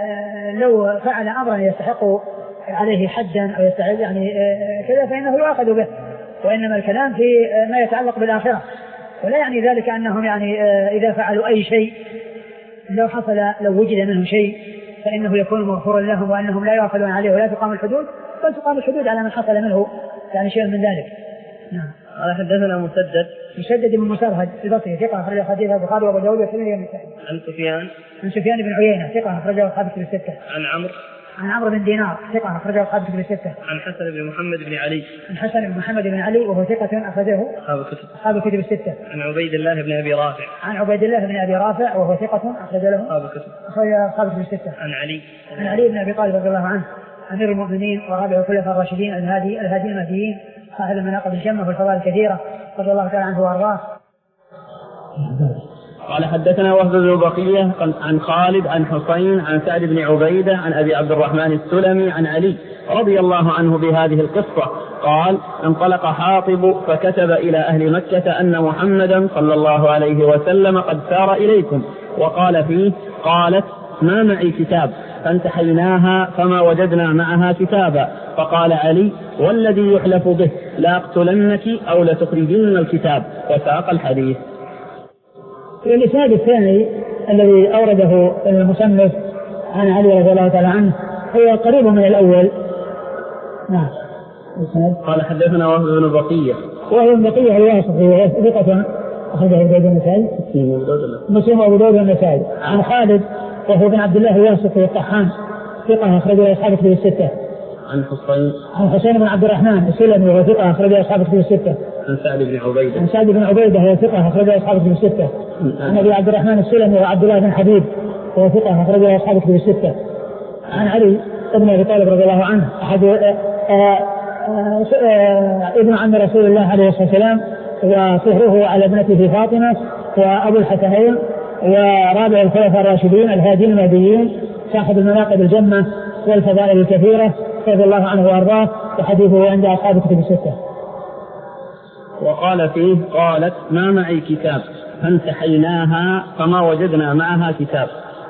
لو فعل أمرا يستحق عليه حدا أو يستحق يعني كذا فإنه يؤخذ به. وإنما الكلام في ما يتعلق بالآخرة ولا يعني ذلك أنهم يعني إذا فعلوا أي شيء لو حصل لو وجد منهم شيء فإنه يكون مغفورا لهم وأنهم لا يؤخذون عليه ولا تقام الحدود بل تقام الحدود على من حصل منه يعني شيء من ذلك. نعم. قال حدثنا مسدد مسدد بن مسرهد البصري ثقة أخرج حديثه البخاري وأبو داود والترمذي والنسائي. عن سفيان عن سفيان بن عيينة ثقة أخرجه أصحاب الكتب الستة. عن عمرو عن عمرو بن دينار ثقة أخرجه أصحاب الكتب الستة. عن حسن بن محمد بن علي عن حسن بن محمد بن علي وهو ثقة أخرجه أصحاب الكتب أصحاب الكتب الستة. عن عبيد الله بن أبي رافع عن عبيد الله بن أبي رافع وهو ثقة أخرج له أصحاب الكتب أخرج أصحاب الكتب الستة. عن علي عن علي بن أبي طالب رضي الله عنه أمير المؤمنين ورابع الخلفاء الراشدين الهادي الهادي المهديين صاحب المناقب الجمة والفضائل الكثيرة رضي الله تعالى عنه وأرضاه. قال حدثنا وهب بن بقية عن خالد عن حسين عن سعد بن عبيدة عن أبي عبد الرحمن السلمي عن علي رضي الله عنه بهذه القصة قال انطلق حاطب فكتب إلى أهل مكة أن محمدا صلى الله عليه وسلم قد سار إليكم وقال فيه قالت ما معي كتاب فانتحيناها فما وجدنا معها كتابا. فقال علي والذي يحلف به لا أقتلنك أو لتخرجن الكتاب وساق الحديث. الإسناد الثاني الذي أورده المصنف عن علي رضي الله تعالى عنه هو قريب من الأول. نعم. قال حدثنا وهب بن بقية وهو بن بقية الواسطي ثقة أخرجه أبو داود النسائي مسلم وأبو داود النسائي. عن خالد وهو بن عبد الله الواسطي الطحان ثقة أخرجه أصحاب الكتب الستة. عن حسين عن حسين بن عبد الرحمن السلمي وهو ثقة أخرجه أصحاب الكتب الستة. عن سعد بن عبيدة عن سعد بن عبيدة وهو ثقة أخرجه أصحاب الكتب الستة. عن أبي عبد الرحمن السلمي وعبد الله بن حبيب وهو ثقة أخرجه أصحاب الكتب الستة. عن علي بن أبي طالب رضي الله عنه أحد ابن عم رسول الله عليه الصلاة والسلام وصهره على ابنته فاطمة وأبو الحسنين ورابع الخلفاء الراشدين الهادين المهديين صاحب المناقب الجمة والفضائل الكثيرة رضي الله عنه وأرضاه وحديثه عند أصحاب الكتب الستة. وقال فيه قالت ما معي كتاب فانتحيناها فما وجدنا معها كتاب.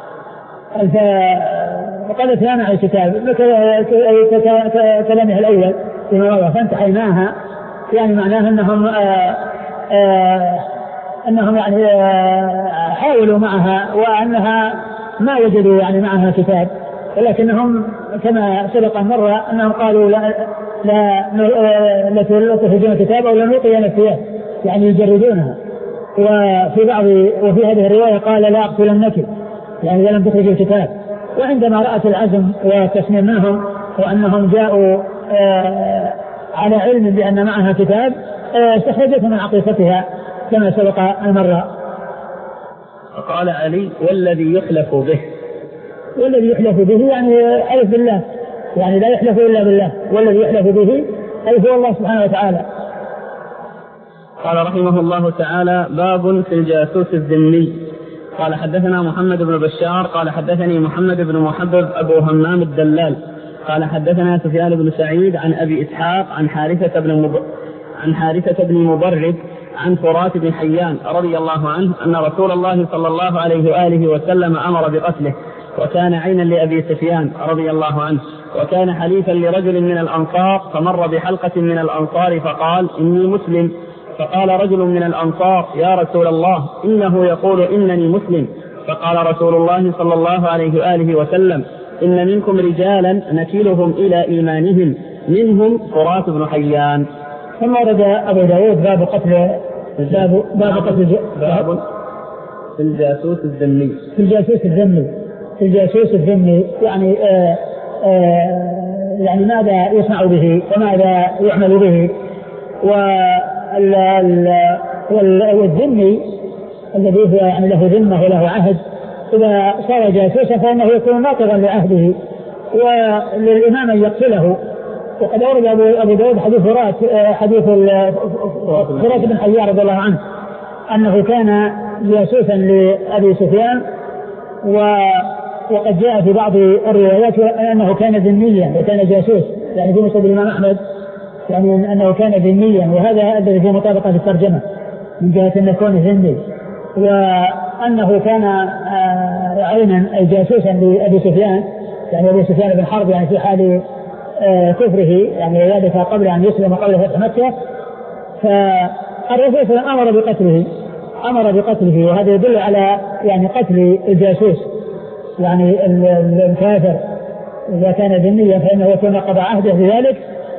فقالت لا معي كتاب كلامها الأول فيما مضى فانتحيناها يعني معناه أنهم آآ آآ أنهم يعني حاولوا معها وأنها ما وجدوا يعني معها كتاب ولكنهم كما سبق مرة أنهم قالوا لا لا لا تخرجون كتاب أو لا نعطي نفسها يعني يجردونها. وفي بعض وفي هذه الرواية قال لا أقتلنك يعني لم تخرجوا الكتاب. وعندما رأت العزم والتصميم منهم وأنهم جاءوا على علم بأن معها كتاب استخرجته من عقيقتها كما سبق المرة. فقال علي والذي يحلف به والذي يحلف به يعني حلف بالله يعني لا يحلف إلا بالله والذي يحلف به أي هو الله سبحانه وتعالى. قال رحمه الله تعالى باب في الجاسوس الذمي. قال حدثنا محمد بن بشار قال حدثني محمد بن محبب أبو همام الدلال قال حدثنا سفيان بن سعيد عن أبي إسحاق عن حارثة بن مب... عن حارثة بن مبرد عن فرات بن حيان رضي الله عنه أن رسول الله صلى الله عليه وآله وسلم أمر بقتله وكان عينا لأبي سفيان رضي الله عنه وكان حليفا لرجل من الأنصار فمر بحلقة من الأنصار فقال إني مسلم. فقال رجل من الأنصار يا رسول الله إنه يقول إنني مسلم. فقال رسول الله صلى الله عليه وآله وسلم إن منكم رجالا نكيلهم إلى إيمانهم منهم فرات بن حيان. ثم ورد أبو داود باب قتل باب باب قتل باب في الجاسوس الذمي في الجاسوس الذمي في الجاسوس الذمي يعني آآ آآ يعني ماذا يصنع به وماذا يعمل به. والذمي الذي هو يعني له ذمة وله عهد إذا صار جاسوسا فإنه يكون ناقضا لعهده وللإمام أن يقتله. وقد أورد أبو داود حديث فرات حديث فرات بن حيان رضي الله عنه أنه كان جاسوسا لأبي سفيان وقد جاء في بعض الروايات أنه كان ذميا وكان جاسوس يعني في مسند الإمام أحمد يعني أنه كان ذميا وهذا الذي في مطابقة الترجمة من جهة أن يكون ذمي وأنه كان عينا أي جاسوسا لأبي سفيان يعني أبي سفيان بن حرب يعني في حال كفره يعني ذلك قبل أن يسلم قبل فتح مكة. فالرسول أمر بقتله أمر بقتله وهذا يدل على يعني قتل الجاسوس يعني الكافر إذا كان ذميا فإنه يكون قضى عهده بذلك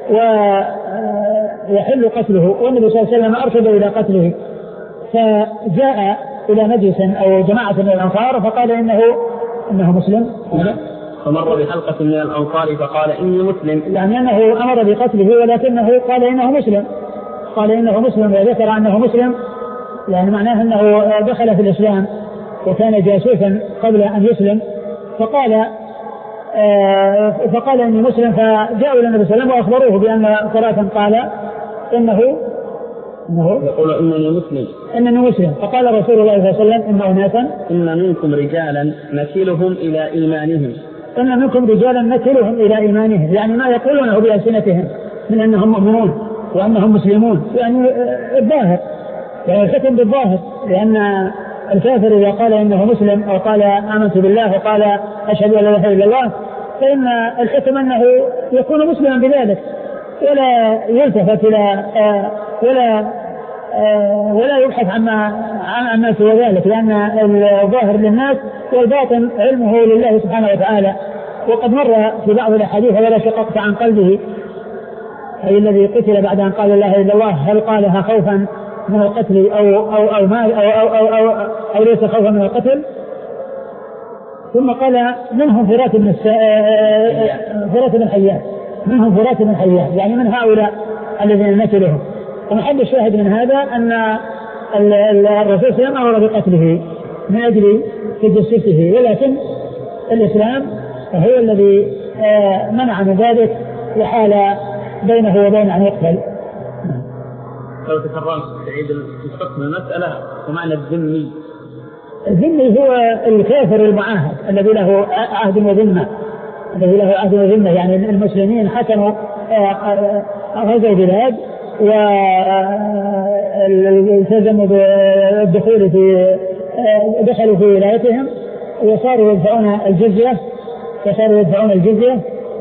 ويحل قتله. والنبي صلى الله عليه وسلم أرشد إلى قتله فجاء إلى مجلس أو جماعة من الأنصار فقال إنه إنه مسلم فمر بحلقة من الأنصار فقال إني مسلم يعني أنه أمر بقتله ولكنه قال إنه مسلم قال إنه مسلم وذكر أنه مسلم يعني معناه أنه دخل في الإسلام وكان جاسوسا قبل أن يسلم فقال آه فقال إني مسلم. فجاءوا إلى النبي صلى الله عليه وسلم وأخبروه بأن فراتا قال إنه إنه يقول إنني مسلم إنني مسلم. فقال رسول الله صلى الله عليه وسلم إن أناسا إن منكم رجالا نكلهم إلى إيمانهم إن منكم رجالا نكلهم إلى إيمانهم يعني ما يقولونه بألسنتهم من أنهم مؤمنون وأنهم مسلمون يعني الظاهر يعني الحكم بالظاهر لأن الكافر إذا قال إنه مسلم أو قال آمنت بالله وقال أشهد أن لا إله إلا الله فإن الحكم أنه يكون مسلما بذلك ولا يلتفت إلى ولا ولا يبحث عما عما سوى ذلك لأن الظاهر للناس والباطن علمه لله سبحانه وتعالى. وقد مر في بعض الأحاديث ولا شققت عن قلبه أي الذي قتل بعد أن قال لا إله إلا الله هل قالها خوفا من القتل أو أو أو ما أو أو أو, أو, أو, أو ليس خوفا من القتل. ثم قال منهم فرات بن فرات بن حيان منهم فرات بن حيان، يعني من هؤلاء الذين مثلهم. ومحل الشاهد من هذا أن الرسول صلى الله عليه وسلم أمر بقتله من أجل تجسسه، ولكن الإسلام هو الذي منع من ذلك وحال بينه وبين أن يقتل. لو تكرمت سعيد الفقه المسألة ومعنى الذمي. الذمي هو الكافر المعاهد الذي له عهد وذمة، الذي له عهد وذمة، يعني المسلمين حكموا غزوا بلاد والتزموا بالدخول في دخلوا في ولايتهم وصاروا يدفعون الجزية وصاروا يدفعون الجزية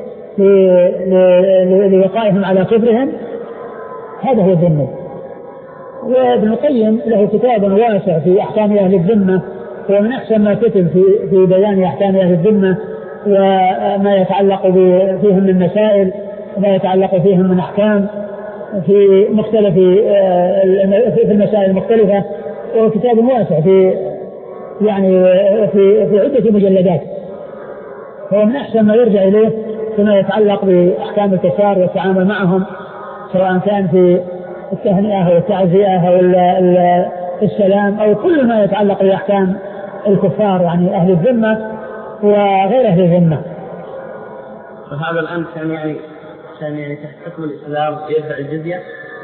لوقائهم على كفرهم. هذا هو الذمي. وابن القيم له كتاب واسع في أحكام أهل الذمة، هو من أحسن ما كتب في في بيان أحكام أهل الذمة وما يتعلق فيهم من مسائل وما يتعلق فيهم من أحكام في مختلف في المسائل المختلفة. وهو كتاب واسع في يعني في في عدة مجلدات، هو من أحسن ما يرجع إليه فيما يتعلق بأحكام الكفار والتعامل معهم، سواء كان في التهنئة أو التعزية أو السلام أو كل ما يتعلق بأحكام الكفار، يعني أهل الذمة وغير أهل الذمة. فهذا الآن كان يعني كان يعني تحت حكم الإسلام يدفع الجزية،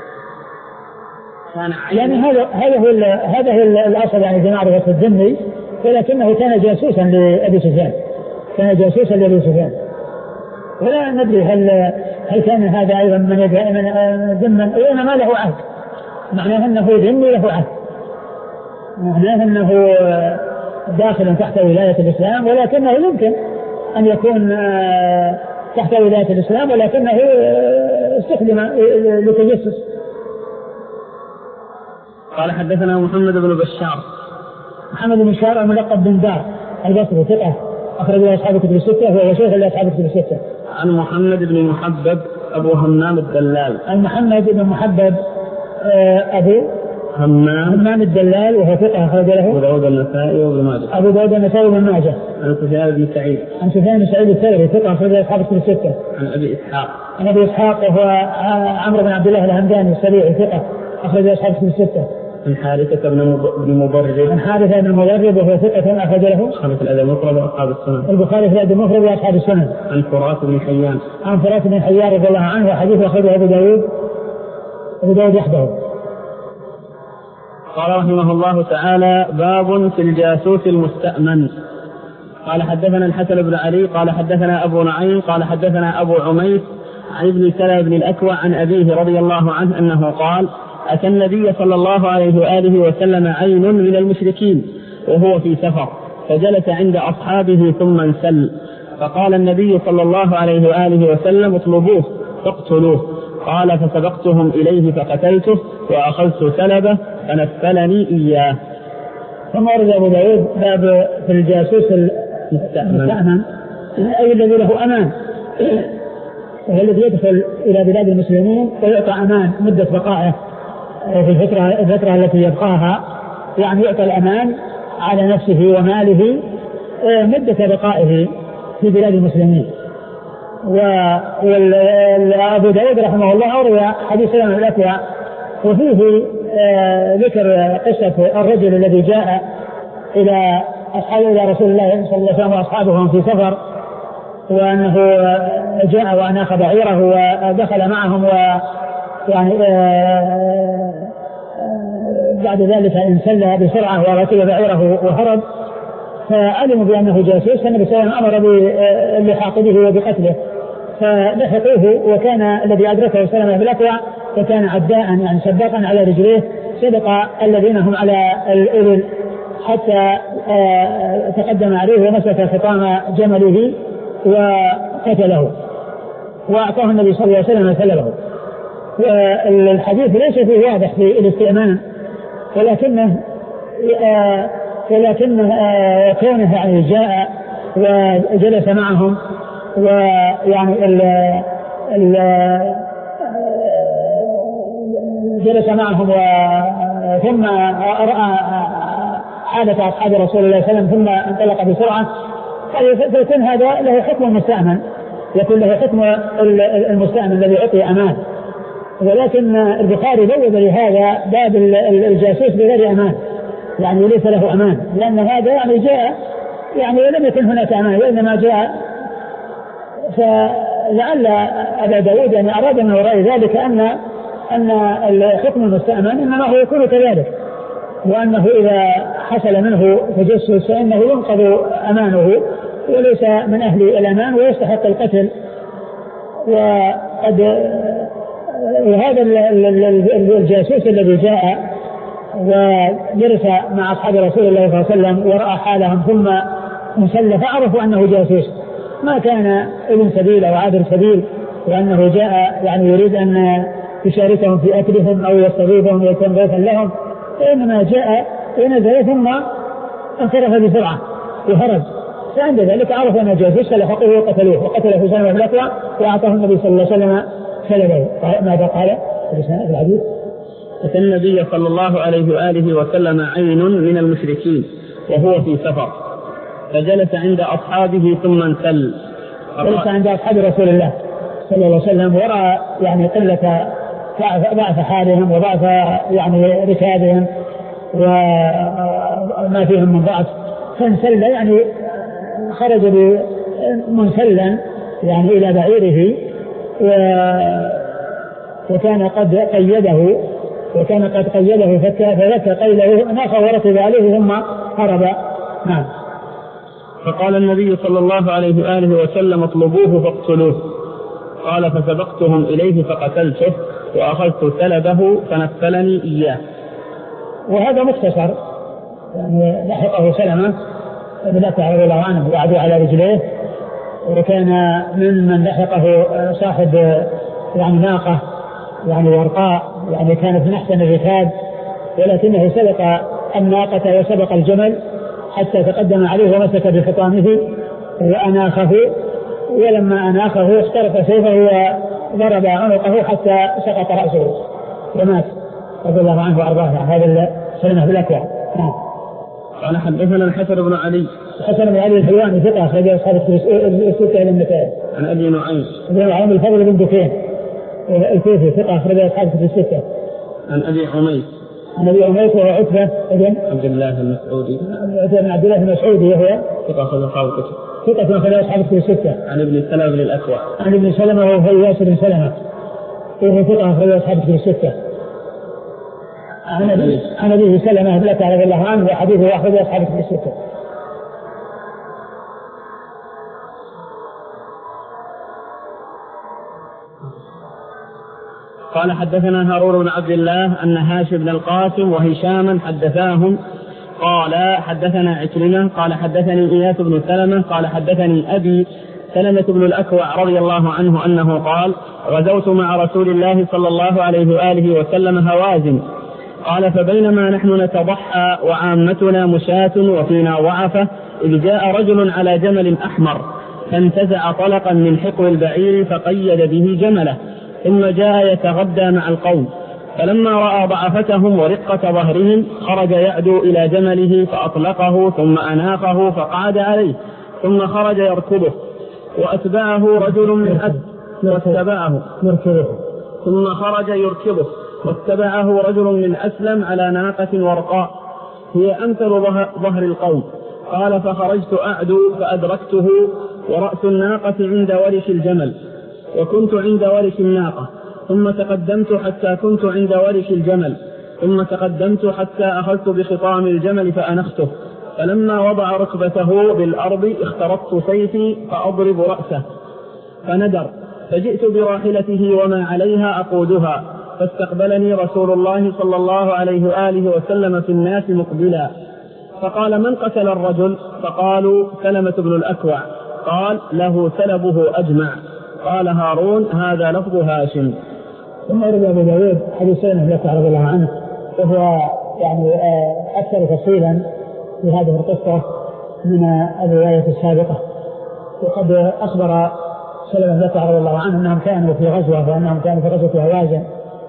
كان يعني هذا هذا هو هذا هو الأصل يعني في معرفة الذمي، ولكنه كان جاسوسا لأبي سفيان، كان جاسوسا لأبي سفيان. ولا ندري هل هل كان هذا أيضا من يدعي من ذما، وإنما له عهد، معناه أنه ذمي له عهد، معناه أنه داخل تحت ولاية الإسلام، ولكنه يمكن أن يكون تحت ولاية الإسلام ولكنه استخدم لتجسس. قال حدثنا محمد بن بشار. محمد بن بشار الملقب بن دار البصري ثقة أخرج له أصحاب الكتب الستة، وهو شيخ لأصحاب الكتب الستة. عن محمد بن محبب أبو همام الدلال. عن محمد بن محبب أبو همام همام الدلال وهو ثقة أخرج له أبو داود النسائي وابن ماجه. أبو داود النسائي وابن ماجه. عن سفيان بن سعيد. عن سفيان بن سعيد الثوري ثقة أخرج له أصحاب الكتب الستة. عن أبي إسحاق. عن أبي إسحاق وهو عمرو بن عبد الله الهمداني السبيعي ثقة أخرج له أصحاب الكتب الستة. عن حارثة بن مضرب. عن حارثة بن مضرب وهو ثقة أخرج له البخاري في الأدب المفرد وأصحاب السنن. البخاري في الأدب المفرد وأصحاب السنن. عن فرات بن حيان. عن فرات بن حيان رضي الله عنه وحديث أخرجه أبو داود أبو داود وحده. قال رحمه الله تعالى: باب في الجاسوس المستأمن. قال حدثنا الحسن بن علي قال حدثنا أبو نعيم قال حدثنا أبو عميس عن ابن سلمة بن الأكوع عن أبيه رضي الله عنه أنه قال: أتى النبي صلى الله عليه وآله وسلم عين من المشركين وهو في سفر، فجلس عند أصحابه ثم انسل، فقال النبي صلى الله عليه وآله وسلم: اطلبوه فاقتلوه. قال: فسبقتهم إليه فقتلته وأخذت سلبه فنفلني إياه. ثم ورد أبو داود باب في الجاسوس المستأمن، أي الذي له أمان، وهو الذي يدخل إلى بلاد المسلمين ويعطى أمان مدة بقائه في الفترة, الفترة التي يبقاها، يعني يعطى الأمان على نفسه وماله مدة بقائه في بلاد المسلمين. وأبو داود رحمه الله روى حديث سلمة بن الأكوع وفيه ذكر قصة الرجل الذي جاء إلى أصحاب إلى رسول الله صلى الله عليه وسلم وأصحابهم في سفر، وأنه جاء وأناخ بعيره ودخل معهم، ويعني بعد ذلك انسل بسرعة وركب بعيره وهرب، فعلموا بأنه جاسوس، فالنبي صلى الله عليه وسلم أمر باللحاق به وبقتله، فلحقوه. وكان الذي أدركه سلمة بالأكوع وكان عداء يعني سباقا على رجليه، سبق الذين هم على الإبل حتى تقدم عليه ومسك خطام جمله وقتله، وأعطاه النبي صلى الله عليه وسلم سلبه. والحديث ليس فيه واضح في الاستئمان، ولكنه ولكنه كونه يعني جاء وجلس معهم، ويعني ال ال جلس معهم ثم رأى حالة أصحاب رسول الله صلى الله عليه وسلم ثم انطلق بسرعة، فيكون هذا له حكم مستأمن، يكون له حكم المستأمن الذي أعطي أمان. ولكن البخاري بوب لهذا باب الجاسوس بغير أمان، يعني ليس له أمان، لأن هذا يعني جاء يعني لم يكن هناك أمان وإنما جاء. فلعل أبا داود يعني أراد من وراء ذلك أن أن الحكم المستأمن إنما هو يكون كذلك، وأنه إذا حصل منه تجسس فإنه ينقض أمانه وليس من أهل الأمان ويستحق القتل. وقد وهذا الجاسوس الذي جاء ودرس مع أصحاب رسول الله صلى الله عليه وسلم ورأى حالهم ثم انسل فعرفوا أنه جاسوس، ما كان ابن سبيل أو عابر سبيل، وأنه جاء يعني يريد أن يشاركهم في أكلهم أو يستضيفهم ويكون ضيفا لهم، وإنما جاء ونزل ثم انصرف بسرعة وهرب. فعند ذلك عرفوا أنه جاسوس فلحقوه وقتلوه، وقتله في سنة الأقوى وأعطاه النبي صلى الله عليه وسلم سلبه. ماذا قال في الحديث؟ أتى النبي صلى الله عليه وآله وسلم عين من المشركين وهو في سفر فجلس عند أصحابه ثم انسل. جلس عند أصحاب رسول الله صلى الله عليه وسلم ورأى يعني قلة ضعف حالهم وضعف يعني ركابهم وما فيهم من ضعف، فانسل يعني خرج منسلا يعني إلى بعيره وكان قد قيده وكان قد قيده فذكى قيده ناخ وركب عليه ثم هرب. نعم. فقال النبي صلى الله عليه وآله وسلم اطلبوه فاقتلوه. قال فسبقتهم إليه فقتلته وأخذت سلبه فنفلني إياه. وهذا مختصر، يعني لحقه سلمة بن أكوع رضي الله عنه وعدوا على رجليه، وكان ممن لحقه صاحب يعني ناقة يعني ورقاء يعني كانت من أحسن الركاب، ولكنه سبق الناقة وسبق الجمل حتى تقدم عليه ومسك بخطامه وأناخه، ولما أناخه اخترق سيفه وضرب عنقه حتى سقط رأسه ومات رضي الله عنه وأرضاه. هذا سلمة بن الأكوع. قال حدثنا الحسن بن علي الحسن بن علي الحلواني ثقة أخرج أصحاب الستة إلى النسائي. عن أبي نعيم ابن نعيم الفضل بن دكين الكوفي ثقة أخرج أصحاب الستة. عن أبي حميد عن أبي حميد وهو عتبة بن عبد الله المسعودي عتبة بن عبد الله المسعودي وهو ثقة أخرج أصحاب الكتب ثقة أخرج أصحاب الستة. عن ابن سلمة بن الأكوع عن ابن سلمة وهو فياس بن سلمة وهو ثقة أخرج أصحاب الستة. عن أبي عن أبي سلمة بن الأكوع رضي الله عنه وحديثه أخرج أصحاب الستة. قال حدثنا هارون بن عبد الله أن هاشم بن القاسم وهشاما حدثاهم قال حدثنا عكرمة قال حدثني إياس بن سلمة قال حدثني أبي سلمة بن الأكوع رضي الله عنه أنه قال غزوت مع رسول الله صلى الله عليه وآله وسلم هوازن. قال فبينما نحن نتضحى وعامتنا مشاة وفينا ضعفة إذ جاء رجل على جمل أحمر فانتزع طلقا من حقو البعير فقيد به جمله ثم جاء يتغدى مع القوم، فلما رأى ضعفتهم ورقة ظهرهم خرج يعدو إلى جمله فأطلقه ثم أناخه فقعد عليه ثم خرج يركضه وأتبعه رجل من أسلم واتبعه ثم خرج يركضه واتبعه رجل من أسلم على ناقة ورقاء هي أمثل ظهر القوم. قال فخرجت أعدو فأدركته ورأس الناقة عند ورش الجمل وكنت عند ورش الناقة ثم تقدمت حتى كنت عند ورش الجمل ثم تقدمت حتى أخذت بخطام الجمل فأنخته، فلما وضع ركبته بالأرض اخترطت سيفي فأضرب رأسه فندر، فجئت براحلته وما عليها أقودها، فاستقبلني رسول الله صلى الله عليه وآله وسلم في الناس مقبلا، فقال من قتل الرجل؟ فقالوا سلمة بن الأكوع. قال له سلبه أجمع. قال هارون هذا لفظ هاشم. ثم أرد أبو داود حديث سلمة بن الأكوع رضي الله عنه وهو يعني أكثر تفصيلا في هذه القصة من الرواية السابقة. وقد أخبر سلمة بن الأكوع رضي الله عنه أنهم كانوا في غزوة وأنهم كانوا في غزوة هوازن،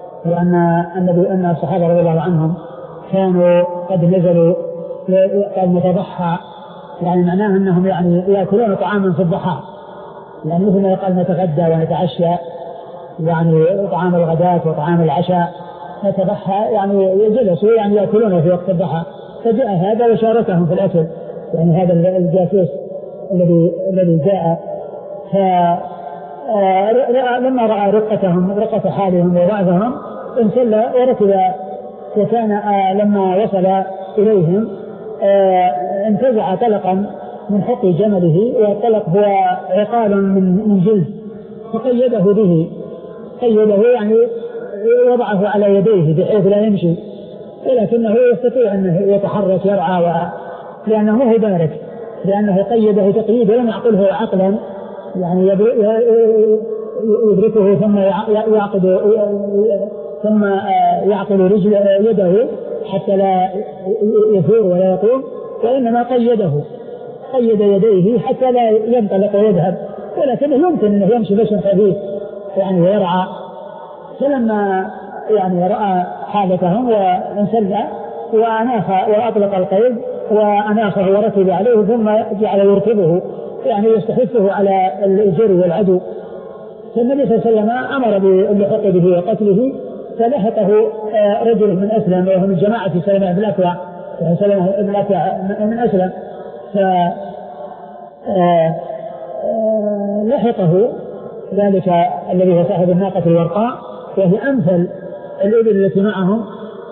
وأن النبي أن الصحابة رضي الله عنهم كانوا قد نزلوا قد متضحى، يعني معناه أنهم يعني يأكلون طعاما في الضحى يعني مثل ما يقال نتغدى ونتعشى، يعني طعام الغداة وطعام العشاء نتضحى، يعني جلسوا يعني يأكلون في وقت الضحى، فجاء هذا وشاركهم في الأكل، يعني هذا الجاسوس الذي الذي جاء، فلما رأى رقتهم رقة حالهم وضعفهم انسلى وركب، وكان لما وصل إليهم انتزع طلقا من حق جمله، والطلق هو عقال من جلد، فقيده به، قيده يعني وضعه على يديه بحيث لا يمشي، ولكنه يستطيع أنه يتحرك يرعى، لأنه هو بارك، لأنه قيده تقييد لم يعقله عقلا، يعني يدركه ثم يعقد ثم يعقل رجل يده حتى لا يثور ولا يقوم، وإنما قيده قيد يديه حتى لا ينطلق ويذهب، ولكنه يمكن أنه يمشي مشي خفيف يعني ويرعى. فلما يعني رأى حالتهم وانسلى وأناخ وأطلق القيد وأناخه وركب عليه، ثم جعل يركبه يعني يستحثه على الجري والعدو. فالنبي صلى الله عليه وسلم أمر باللحق به وقتله، فلحقه رجل من أسلم وهو من جماعة سلمة بن الأكوع، سلمة بن الأكوع من أسلم، فلحقه ذلك الذي هو صاحب الناقة الورقاء، وهي أمثل الإبل التي معهم،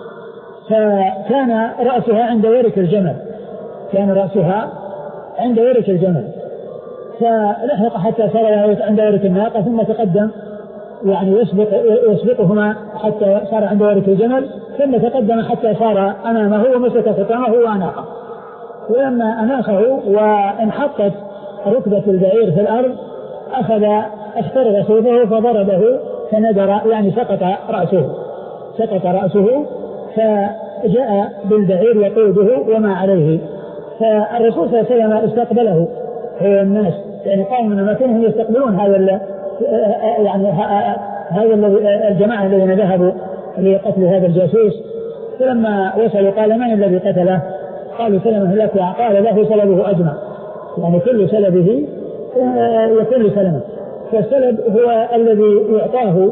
فكان رأسها عند ورك الجمل، كان رأسها عند ورك الجمل، فلحق حتى صار عند ورك الناقة، ثم تقدم يعني يسبق يسبقهما حتى صار عند ورك الجمل، ثم تقدم حتى صار أمامه ومسك ختامه وأناقه. ولما أناقه وانحطت ركبة البعير في الأرض أخذ اخترق سيفه فضربه فندر، يعني سقط رأسه سقط رأسه فجاء بالبعير يقوده وما عليه. فالرسول صلى الله عليه وسلم استقبله هو الناس، يعني قوم من مكانهم يستقبلون هذا يعني هذا الجماعة الذين ذهبوا لقتل هذا الجاسوس. فلما وصلوا قال من الذي قتله؟ قالوا سلمة الأكوع. قال له سلبه أجمع، يعني كل سلبه يكون سلمة. فالسلب هو الذي يعطاه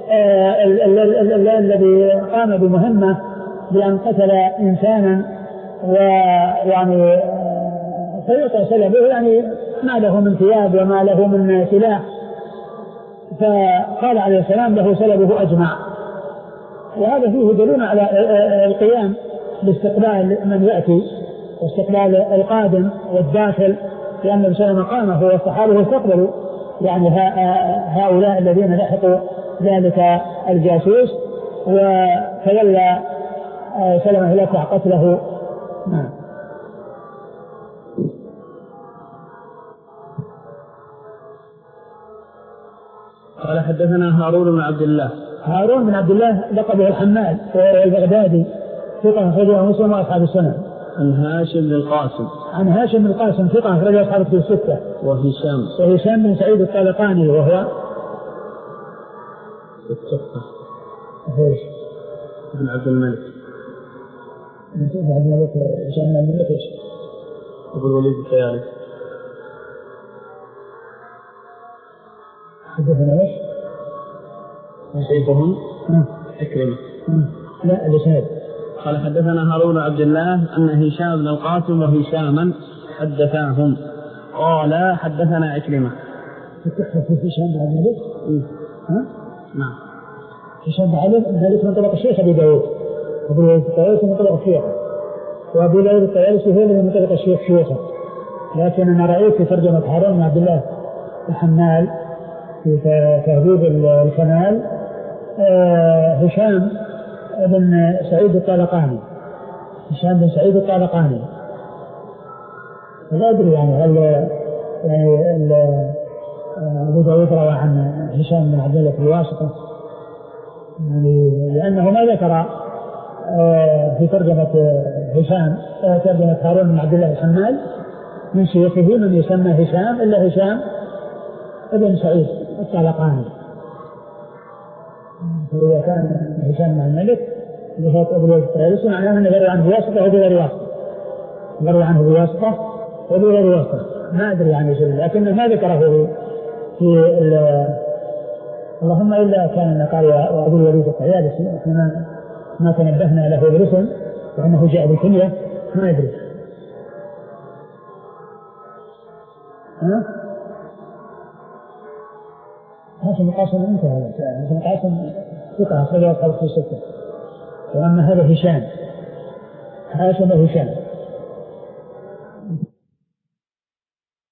الذي قام بمهمة بأن قتل إنسانا، ويعني فيعطى سلبه يعني ما له من ثياب وما له من سلاح. فقال عليه السلام له سلبه أجمع. وهذا فيه دليل على القيام باستقبال من يأتي واستقبال القادم والداخل، لأن النبي صلى الله عليه وسلم قام هو والصحابة استقبلوا يعني هؤلاء الذين لحقوا ذلك الجاسوس، وتولى سلمة الأكوع قتله. نعم. قال حدثنا هارون بن عبد الله. هارون بن عبد الله لقبه الحمال البغدادي، ثقة أخرجه مسلم وأصحاب السنن. عن هاشم بن القاسم. عن هاشم بن القاسم ثقة أخرجه أصحاب الكتب الستة. وهشام. وهشام بن سعيد الطالقاني وهو ايش؟ بن عبد الملك. بن عبد الملك هشام بن عبد الملك ايش؟ أبو الوليد الطيالسي. حدثنا ايش؟ شيخهم عكرمة. لا الإسناد. قال حدثنا هارون عبد الله أن هشام بن القاسم وهشاما حدثاهم قال حدثنا عكرمة. هشام بن عبد الملك؟ ها؟ نعم. هشام بن عبد الملك من طبق الشيخ أبي داود، أبو الوليد الطيالسي من طبق الشيخ، وأبو الوليد الطيالسي هو الذي من طبق الشيخ شيوخه. لكن أنا رأيت في ترجمة هارون بن عبد الله الحمال في تهذيب الكمال هشام بن سعيد الطالقاني، هشام بن سعيد الطالقاني. لا أدري يعني هل يعني أبو داود روى عن هشام بن عبد الله في الواسطة، يعني لأنه ما ذكر في ترجمة هشام ترجمة هارون بن عبد الله الحمال من شيخه من يسمى هشام إلا هشام ابن سعيد الطالقاني. فإذا كان هشام مع الملك اللي هو أبو الوليد الطيالسي معناه أنه يروي عنه بواسطة وبغير واسطة، يروي عنه بواسطة وبغير واسطة، ما أدري يعني شيء، لكنه ما ذكره في اللهم إلا كان قال وأبو الوليد الطيالسي احنا ما, ما تنبهنا له بالاسم وأنه جاء بالكنية ما أدري ها؟ هاشم قاسم انتهى هاشم قاسم ثقة أخرج أصحاب في الستة وأما هذا هشام هاشم هشام